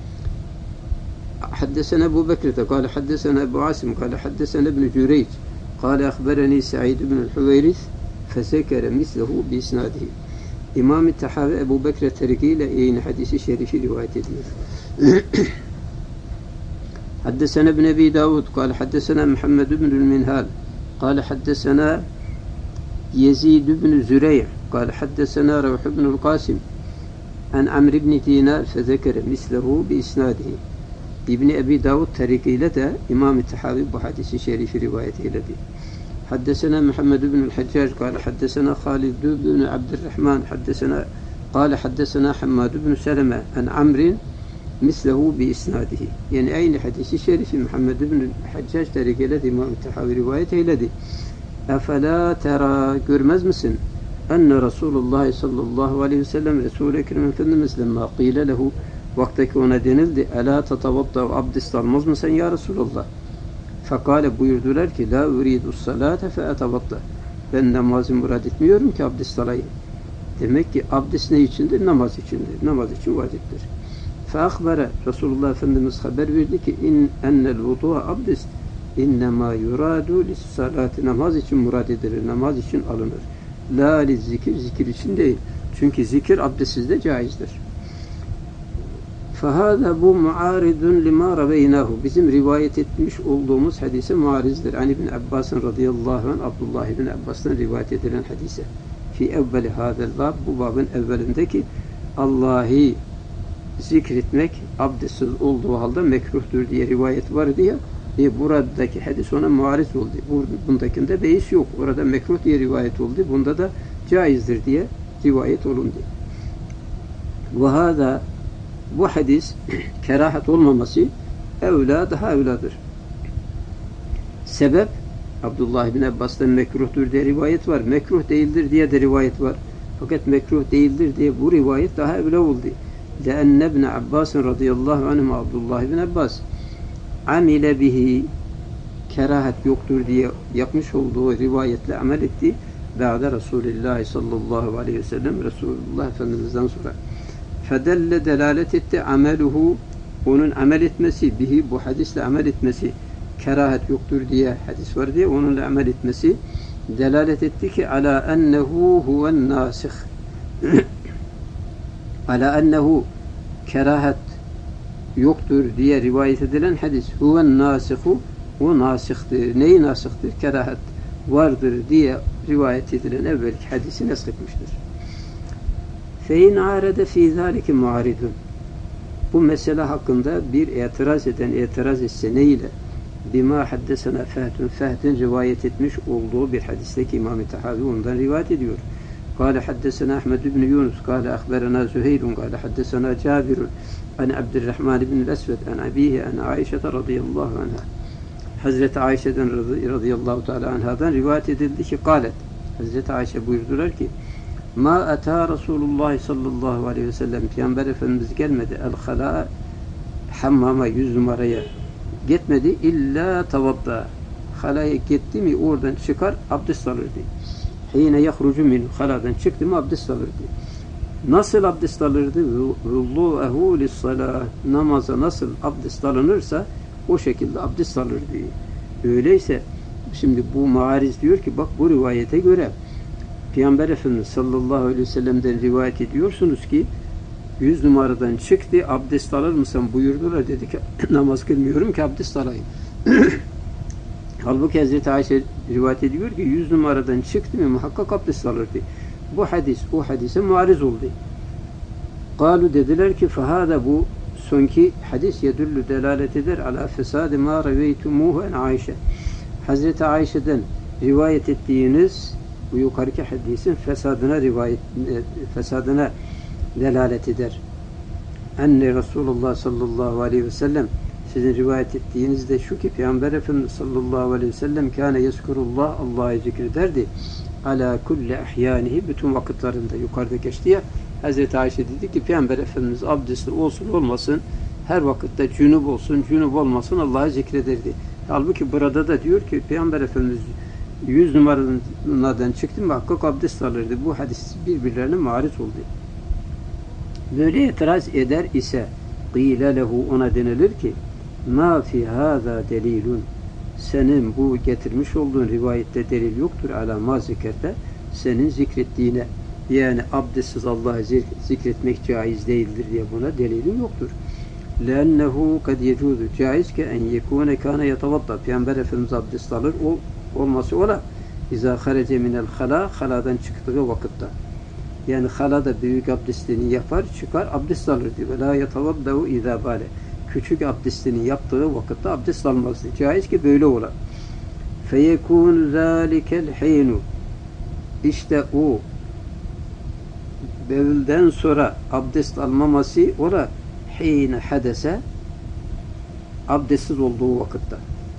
حدثنا أبو بكر قال حدثنا أبو عاصم قال حدثنا ابن جريج قال أخبرني سعيد بن الحويرث فذكر مثله بإسناده. İmam-ı Tahavi Ebu Bekir Terki ile yayın hadisi şerifi rivayet ediyor. حدثنا ابن أبي داود قال حدثنا محمد بن المنهال قال حدثنا يزيد بن زريع قال حدثنا روح بن القاسم عن عمرو بن دينار فذكر مثله بإسناده. İbn-i Ebi Davud tarikiyle de İmam-ı Tahavi bu hadisi şerifi rivayet eyledi. Haddesena Muhammed ibn el-Haccac قال حدثنا خالد بن عبد الرحمن حدثنا قال حدثنا حماد بن سلمة عن عمرو مثله بإسناده. Yani aynı hadisi şerifi Muhammed ibn el-Haccac tarikiyle de İmam-ı Tahavi rivayet eyledi. Efela tera görmez misin? Enne Resulullah sallallahu aleyhi ve sellem Resul-i Ekrem Efendimiz lemma qîle lehu vaktaki ona denildi. Ela tatavadda abdest almaz mısın ya Resulullah? Fekale buyurdular ki la uridu salate fe etavadda. Ben namazı murad etmiyorum ki abdest alayım. Demek ki abdest ne içindir? Namaz içindir. Namaz için vaciptir. Fe akbere Resulullah Efendimiz haber verdi ki ennel vudu'a abdest innema yuradu lis salati. Namaz için murad edilir. Namaz için alınır. La liz zikir. Zikir için değil. Çünkü zikir abdestsiz de caizdir. فَهَذَا bu muaridun lima raveynahu. Bizim rivayet etmiş olduğumuz hadise muarizdir. An İbn Abbas radıyallahu anh Abdullah ibn Abbas'tan rivayet edilen hadise. Fi evveli hadel bab bu babın evvelindeki Allah'ı zikretmek abdestsiz olduğu halde mekruhtur diye rivayet var diye Buradaki hadis ona muariz oldu. Bundakinde beis yok. Orada mekruh diye rivayet oldu. Bunda da caizdir diye rivayet olundu. Bu hadis kerahat olmaması daha evladır. Sebep Abdullah bin Abbas'tan mekruhtur diye rivayet var. Mekruh değildir diye de rivayet var. Fakat mekruh değildir diye bu rivayet daha evla oldu. لأن ابن عباس radıyallahu anhuma Abdullah bin Abbas amile bihi kerahat yoktur diye yapmış olduğu rivayetle amel etti. Ba'de Resulullah sallallahu aleyhi ve sellem Resulullah Efendimiz'den sonra. Fedelle delalet etti ameluhu onun amel etmesi bihi bu hadisle amel etmesi kerahat yoktur diye hadis var diye onunla amel etmesi delalet etti ki ala ennehu huven nasih ala ennehu kerahat yoktur diye rivayet edilen hadis huven nasihu o nasihtir. Neyi nasihtir? Kerahat vardır diye rivayet edilen evvelki hadisi nesketmiştir. Fein arede fî zâlike muaridun. Bu mesele hakkında bir itiraz etse neyle? Bima haddesena Fehd'in rivayet etmiş olduğu bir hadisteki İmam-ı Tahavi ondan rivayet ediyor. قال حدثنا أحمد بن يونس قال أخبرنا زهير قال حدثنا جابر عن عبد الرحمن بن الأسود عن أبيه عن عائشة رضي الله عنها. Hazreti Ayşe'den radıyallahu teala anhadan rivayet edildi ki قالت Hazreti Ayşe buyurdular ki ma ata Resulullah sallallahu aleyhi ve sellem Peygamber Efendimiz gelmedi el-halâ hammama 100 numaraya gitmedi illa tavadda halaya gitti mi oradan çıkar abdest alırdı. Hine yahrucu min haladan çıktı mı abdest alırdı. Nasıl abdest alırdı? Vullu'ehu lis-salâh namaza nasıl abdest alınırsa o şekilde abdest alırdı. Öyleyse şimdi bu muariz diyor ki bak bu rivayete göre Peygamber Efendimiz sallallahu aleyhi ve sellem'den rivayet ediyorsunuz ki 100 numaradan çıktı abdest alır mısın buyurdular dedi ki namaz kılmıyorum ki abdest alayım. Halbuki Hazreti Ayşe rivayet ediyor ki 100 numaradan çıktı mı muhakkak abdest alırdı. Bu hadis o hadise muariz oldu. Kalu dediler ki fahada bu sonki hadis yedüllü delalet eder ala fesadi ma reveytumuhu en Ayşe. Hazreti Ayşe'den rivayet ettiğiniz bu yukarıki hadisin fesadına delalet eder. Enne Resulullah sallallahu aleyhi ve sellem sizin rivayet ettiğinizde şu ki Peygamber Efendimiz sallallahu aleyhi ve sellem kâne yezkurullah Allah'ı zikrederdi. Ala kulli ahyanihi bütün vakitlerinde yukarıda geçti ya Hazreti Ayşe dedi ki Peygamber Efendimiz abdestli olsun olmasın her vakitte cünüp olsun cünüp olmasın Allah'ı zikrederdi. Halbuki burada da diyor ki Peygamber Efendimiz 100 numaradan çıktı mı hakkak abdest alırdı. Bu hadis birbirlerine muariz oldu. Böyle itiraz eder ise qîle lehu ona denilir ki ma fi hâzâ delilun senin bu getirmiş olduğun rivayette delil yoktur ala ma zikerte senin zikrettiğine yani abdestsiz Allah'ı zikretmek caiz değildir diye buna delilin yoktur. Lennehu kad yecuzu caiz ki en yekûne kâne yetavadda Peygamber Efendimiz abdest alır olması ola izâ harece minel haladan çıktığı vakitte yani halada büyük abdestini yapar çıkar abdest alır diyor. Ve la yetavaddahu izâ bâle küçük abdestini yaptığı vakitte abdest almazdı. Caiz ki böyle ola. Feyekûn zâlikel hînu işte o bevülden sonra abdest almaması ola hîne hadese abdestsiz olduğu vakitte.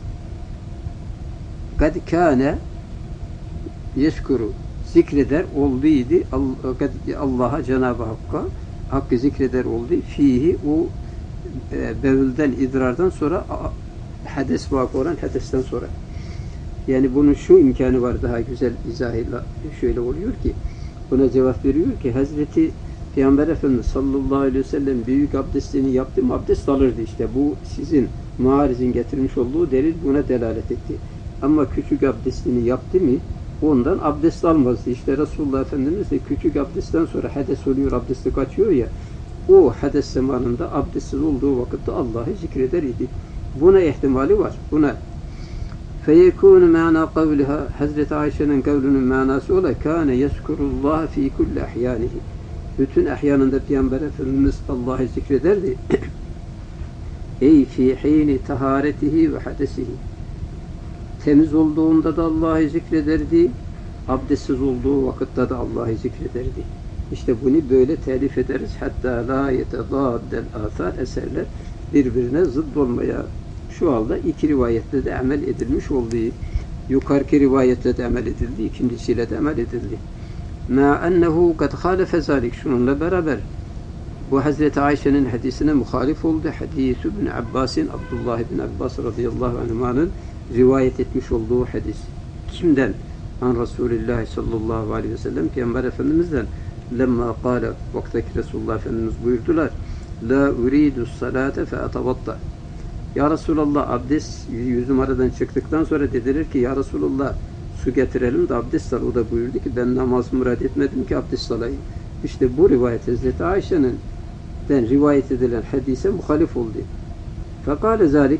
Kad kâne yeskuru zikreder olduydu Allah'a Cenab-ı Hakk'ı zikreder oldu fihi o bevülden idrardan sonra hades vakı olan hadesten sonra yani bunun şu imkanı var daha güzel izahıyla şöyle oluyor ki buna cevap veriyor ki Hazreti Peygamber Efendimiz sallallahu aleyhi ve sellem büyük abdestini yaptı mı abdest alırdı işte bu sizin muarizin getirmiş olduğu delil buna delalet etti ama küçük abdestini yaptı mı ondan abdest almazdı işte Resulullah Efendimiz de küçük abdestten sonra hades oluyor abdesti kaçıyor ya o hades zamanında abdestsiz olduğu vakitte Allah'ı zikreder idi. Buna ihtimali var. Buna feyekûnü mâna kavliha Hazreti Ayşe'nin kavlünün manası ola kâne yezkurullah fî kulli ahyânihi bütün ahyanında Peygamber Efendimiz Allah'ı zikrederdi. ey fi hini taharetihi ve hadesihi. Temiz olduğunda da Allah'ı zikrederdi, abdestsiz olduğu vakitte de Allah'ı zikrederdi. İşte bunu böyle telif ederiz. Hatta la yetedâddel âthâr, eserler birbirine zıt olmaya şu halde iki rivayetle de amel edilmiş olduğu, yukarıki rivayetle de amel edildi, ikincisiyle de amel edildi. Ma ennehu kad hâlefe zâlik, şununla beraber bu Hazreti Ayşe'nin hadisine muhalif oldu. Hadis-i İbn Abbas'ın, Abdullah ibn Abbas radıyallahu anh'ın rivayet etmiş olduğu hadis. Kimden? An Resulullah sallallahu aleyhi ve sellem, Peygamber Efendimiz'den. Lemma kâle, vaktaki Resulullah Efendimiz buyurdular. La uridu salate fe atavatta. Ya Resulallah, abdest 100 numaradan çıktıktan sonra dediler ki ya Resulallah su getirelim de abdest al. O da buyurdu ki ben namaz murad etmedim ki abdest alayım. İşte bu rivayet Hazreti Ayşe'nin rivayet edilen hadise muhalif oldu. Fekale zalik,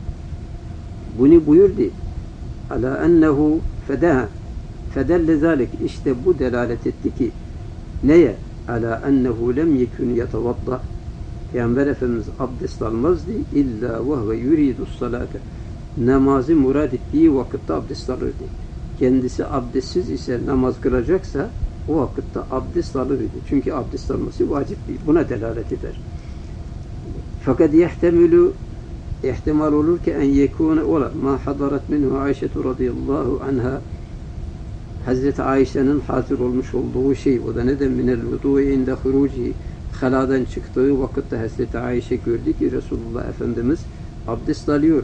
bunu buyurdu. Ala ennehu fedaha. Fedelle zalik, işte bu delalet etti ki neye? Ala ennehu lem yekun yetevadda. Peygamber Efendimiz abdest almazdı. İlla vehve yuridus salate. Namazı murad ettiği vakitte abdest alırdı. Kendisi abdestsiz ise namaz kılacaksa o vakitte abdest alırdı. Çünkü abdest alması vacip değil. Buna delalet eder. Fakat ihtimal olur ki en yekune ola ma hadarat minhu Ayşe radıyallahu anha, Hazreti Ayşe'nin hazır olmuş olduğu şey, o da neden minel vudu'i inde huruci, haladan çıktığı vakitte Hazreti Ayşe gördü ki Resulullah Efendimiz abdest alıyor.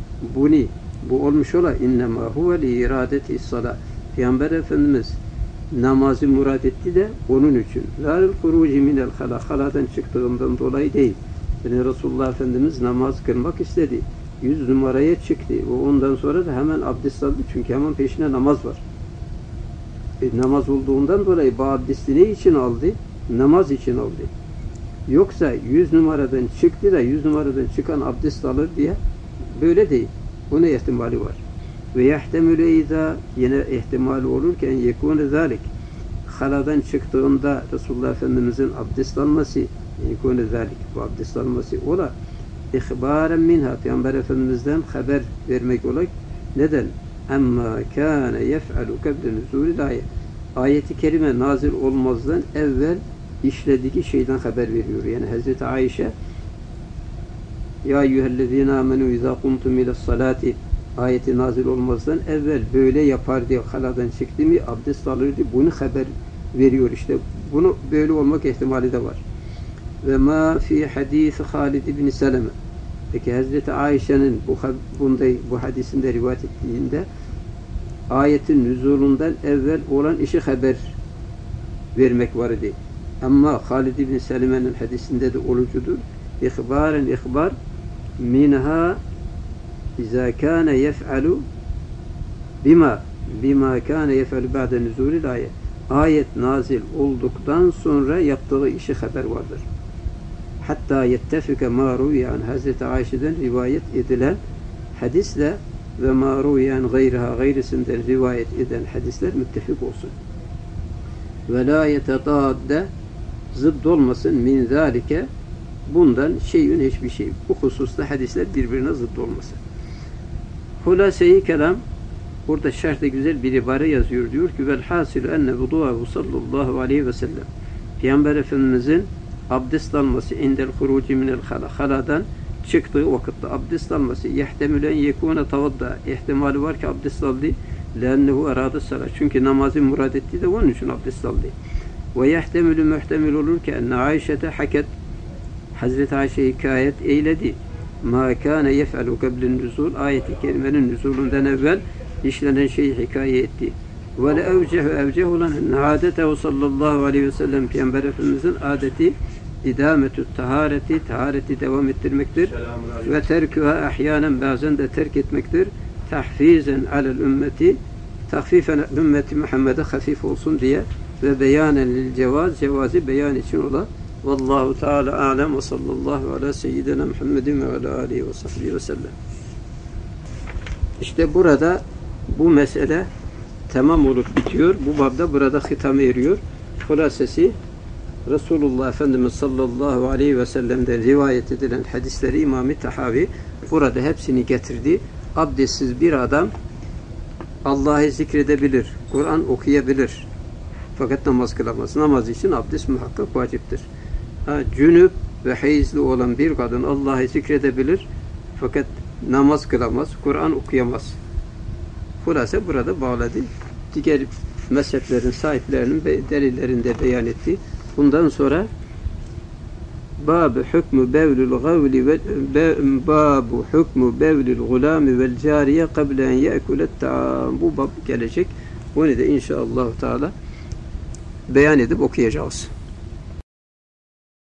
Bu olmuş ola innema huve li iradeti salat. Peygamber Efendimiz namazı murad etti de onun için. Lâ'l huruci minel hala, haladan çıktığından dolayı değil. Yani Resulullah Efendimiz namaz kılmak istedi. 100 numaraya çıktı. Ondan sonra da hemen abdest aldı. Çünkü hemen peşine namaz var. Namaz olduğundan dolayı bu abdesti ne için aldı? Namaz için aldı. Yoksa 100 numaradan çıktı da 100 numaradan çıkan abdest alır diye böyle değil. Buna ihtimali var. Ve yahtemülü izâ, yine ihtimali olurken yekûne zâlik, haladan çıktığında Resulullah Efendimiz'in abdest alması, yekûne zâlik, bu abdest alması ola ihbâren minha, Peygamber Efendimiz'den haber vermek olarak. Neden? Amma kâne yef'alu keble nüzûlil ayet. Ayeti kerime nazil olmazdan evvel işlediği şeyden haber veriyor. Yani Hazreti Ayşe ya eyyühellezîne âmenû izâ kumtum ile salati ayeti nazil olmazdan evvel böyle yapardı. Haladan çıktı mı abdest alırdı. Bunu haber veriyor işte. Bunu böyle olmak ihtimali de var. Ve ma fi hadisi Halid ibn Seleme. Peki Hazreti Ayşe'nin bu hadisinde rivayet ettiğinde ayetin nüzulundan evvel olan işi haber vermek var idi. Ama Halid ibn Seleme'nin hadisinde de olucudur. İhbaren ihbar minha izâ kâne yef'alu bima kâne yef'alu ba'de nüzulil ayet. Ayet nazil olduktan sonra yaptığı işi haber vardır. Hatta yettefike mâ ruyan, Hazreti Ayşe'den rivayet edilen hadisle ve mâ ruyan gayrisinden rivayet eden hadisler müttefik olsun. Ve la yetedâdde, zıdd olmasın, min zâlike, bundan hiçbir şey. Bu hususta hadisler birbirine zıdd olmasın. Hulâse-i kelam, burada şerhte güzel bir ibare yazıyor. Diyor ki velhâsilü enne vudu'ahu sallallahu aleyhi ve sellem. Peygamber Efendimizin abdest alması indel huruci minel haladan çıktığı vakitte abdest alması yehtemülen yekûne tavadda, ihtimali var ki abdest aldı. Lennehu aradı salat. Çünkü namazı murad etti de onun için abdest aldı. Ve yehtemülü muhtemel olur ki enne Ayşe'te haket, Hazreti Ayşe hikayet eyledi. Ma kâne yef'alu keblin nüzul, ayeti kerimenin nüzulundan evvel işlenen şeyi hikaye etti. Ve le evceh olan adetehu sallallahu aleyhi ve sellem, Peygamber Efendimizin adeti idametü tahareti devam ettirmektir. Ve terküha ahyanen, bazen de terk etmektir. Tahfizen alel ümmeti, tahfifen ümmeti Muhammed'e hafif olsun diye ve beyanen lil cevazi beyan için ola. Vallahu Teala alem ve sallallahu ala seyyidina Muhammedin ve ala alihi ve sahbihi ve sellem. İşte burada bu mesele tamam olup bitiyor. Bu babda burada hitama eriyor. Hulasesi Resulullah Efendimiz sallallahu aleyhi ve sellem'den rivayet edilen hadisleri İmam-ı Tahavi burada hepsini getirdi. Abdestsiz bir adam Allah'ı zikredebilir, Kur'an okuyabilir. Fakat namaz kılamaz. Namaz için abdest muhakkak vaciptir. Cünüp ve heyizli olan bir kadın Allah'ı zikredebilir. Fakat namaz kılamaz, Kur'an okuyamaz. Burası burada bağladı. Diğer mezheplerin sahiplerinin delillerinde beyan etti. Bundan sonra Bab-ı hükmü bevlül gavli ve Bab-ı hükmü bevlül gulami vel cariye kable en ye'kulet ta'am. Bu bab gelecek. Bunu da inşallah Teala beyan edip okuyacağız.